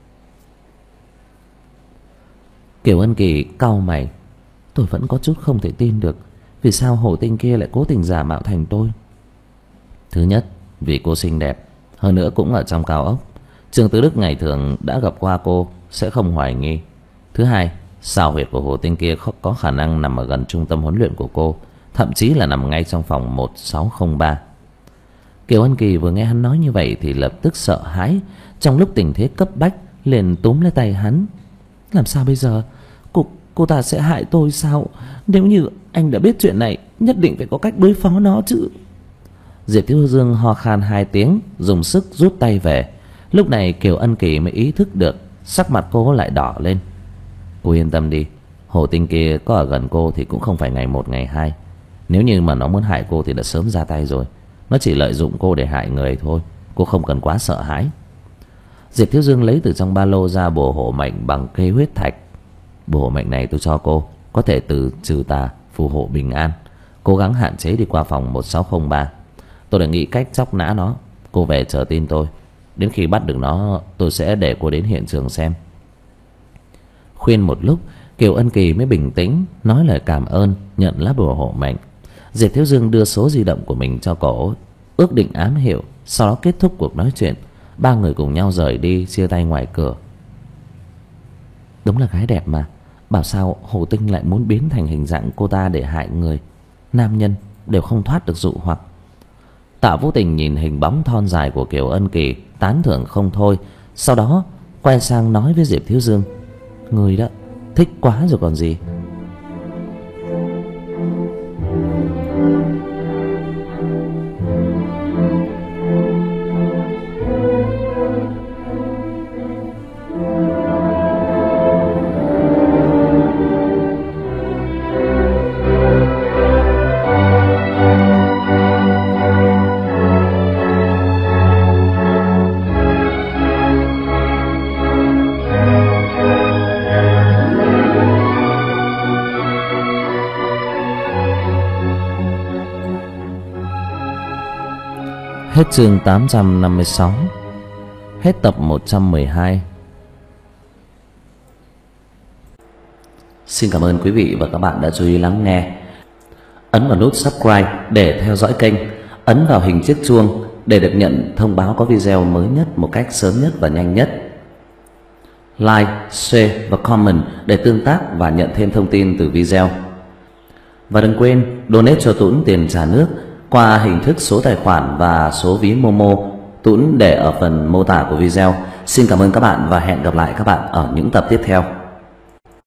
Kiều Ân Kỳ cau mày. Tôi vẫn có chút không thể tin được, vì sao Hồ Tinh kia lại cố tình giả mạo thành tôi. Thứ nhất, vì cô xinh đẹp, hơn nữa cũng ở trong cao ốc. Trương Tứ Đức ngày thường đã gặp qua cô, sẽ không hoài nghi. Thứ hai, sao huyệt của Hồ Tinh kia có khả năng nằm ở gần trung tâm huấn luyện của cô, thậm chí là nằm ngay trong phòng một sáu không ba. Kiều Ân Kỳ vừa nghe hắn nói như vậy thì lập tức sợ hãi. Trong lúc tình thế cấp bách liền túm lấy tay hắn. Làm sao bây giờ? Cô, cô ta sẽ hại tôi sao? Nếu như anh đã biết chuyện này, nhất định phải có cách đối phó nó chứ. Diệp Thiếu Dương ho khan hai tiếng, dùng sức rút tay về. Lúc này Kiều Ân Kỳ mới ý thức được, sắc mặt cô lại đỏ lên. Cô yên tâm đi, Hồ Tinh kia có ở gần cô thì cũng không phải ngày một ngày hai. Nếu như mà nó muốn hại cô thì đã sớm ra tay rồi. Nó chỉ lợi dụng cô để hại người thôi, cô không cần quá sợ hãi. Diệp Thiếu Dương lấy từ trong ba lô ra bùa hộ mệnh bằng cây huyết thạch. Bùa hộ mệnh này tôi cho cô, có thể từ trừ tà, phù hộ bình an. Cố gắng hạn chế đi qua phòng một sáu không ba. tôi đã nghĩ cách chóc nã nó. Cô về chờ tin tôi. Đến khi bắt được nó, tôi sẽ để cô đến hiện trường xem. Khuyên một lúc, Kiều Ân Kỳ mới bình tĩnh nói lời cảm ơn, nhận lá bùa hộ mệnh. Diệp Thiếu Dương đưa số di động của mình cho cổ, ước định ám hiệu. Sau đó kết thúc cuộc nói chuyện. Ba người cùng nhau rời đi, chia tay ngoài cửa. Đúng là gái đẹp mà. Bảo sao Hồ Tinh lại muốn biến thành hình dạng cô ta để hại người. Nam nhân đều không thoát được dụ hoặc. Tạ Vũ Tình nhìn hình bóng thon dài của Kiều Ân Kỳ, tán thưởng không thôi. Sau đó quay sang nói với Diệp Thiếu Dương: người đó thích quá rồi còn gì. Hết chương tám trăm năm mươi sáu. Hết tập một trăm mười hai. Xin cảm ơn quý vị và các bạn đã chú ý lắng nghe. Ấn vào nút subscribe để theo dõi kênh. Ấn vào hình chiếc chuông để được nhận thông báo có video mới nhất một cách sớm nhất và nhanh nhất. Like, share và comment để tương tác và nhận thêm thông tin từ video. Và đừng quên donate cho Tuấn tiền trả nước qua hình thức số tài khoản và số ví Momo. Tuấn để ở phần mô tả của video. Xin cảm ơn các bạn và hẹn gặp lại các bạn ở những tập tiếp theo.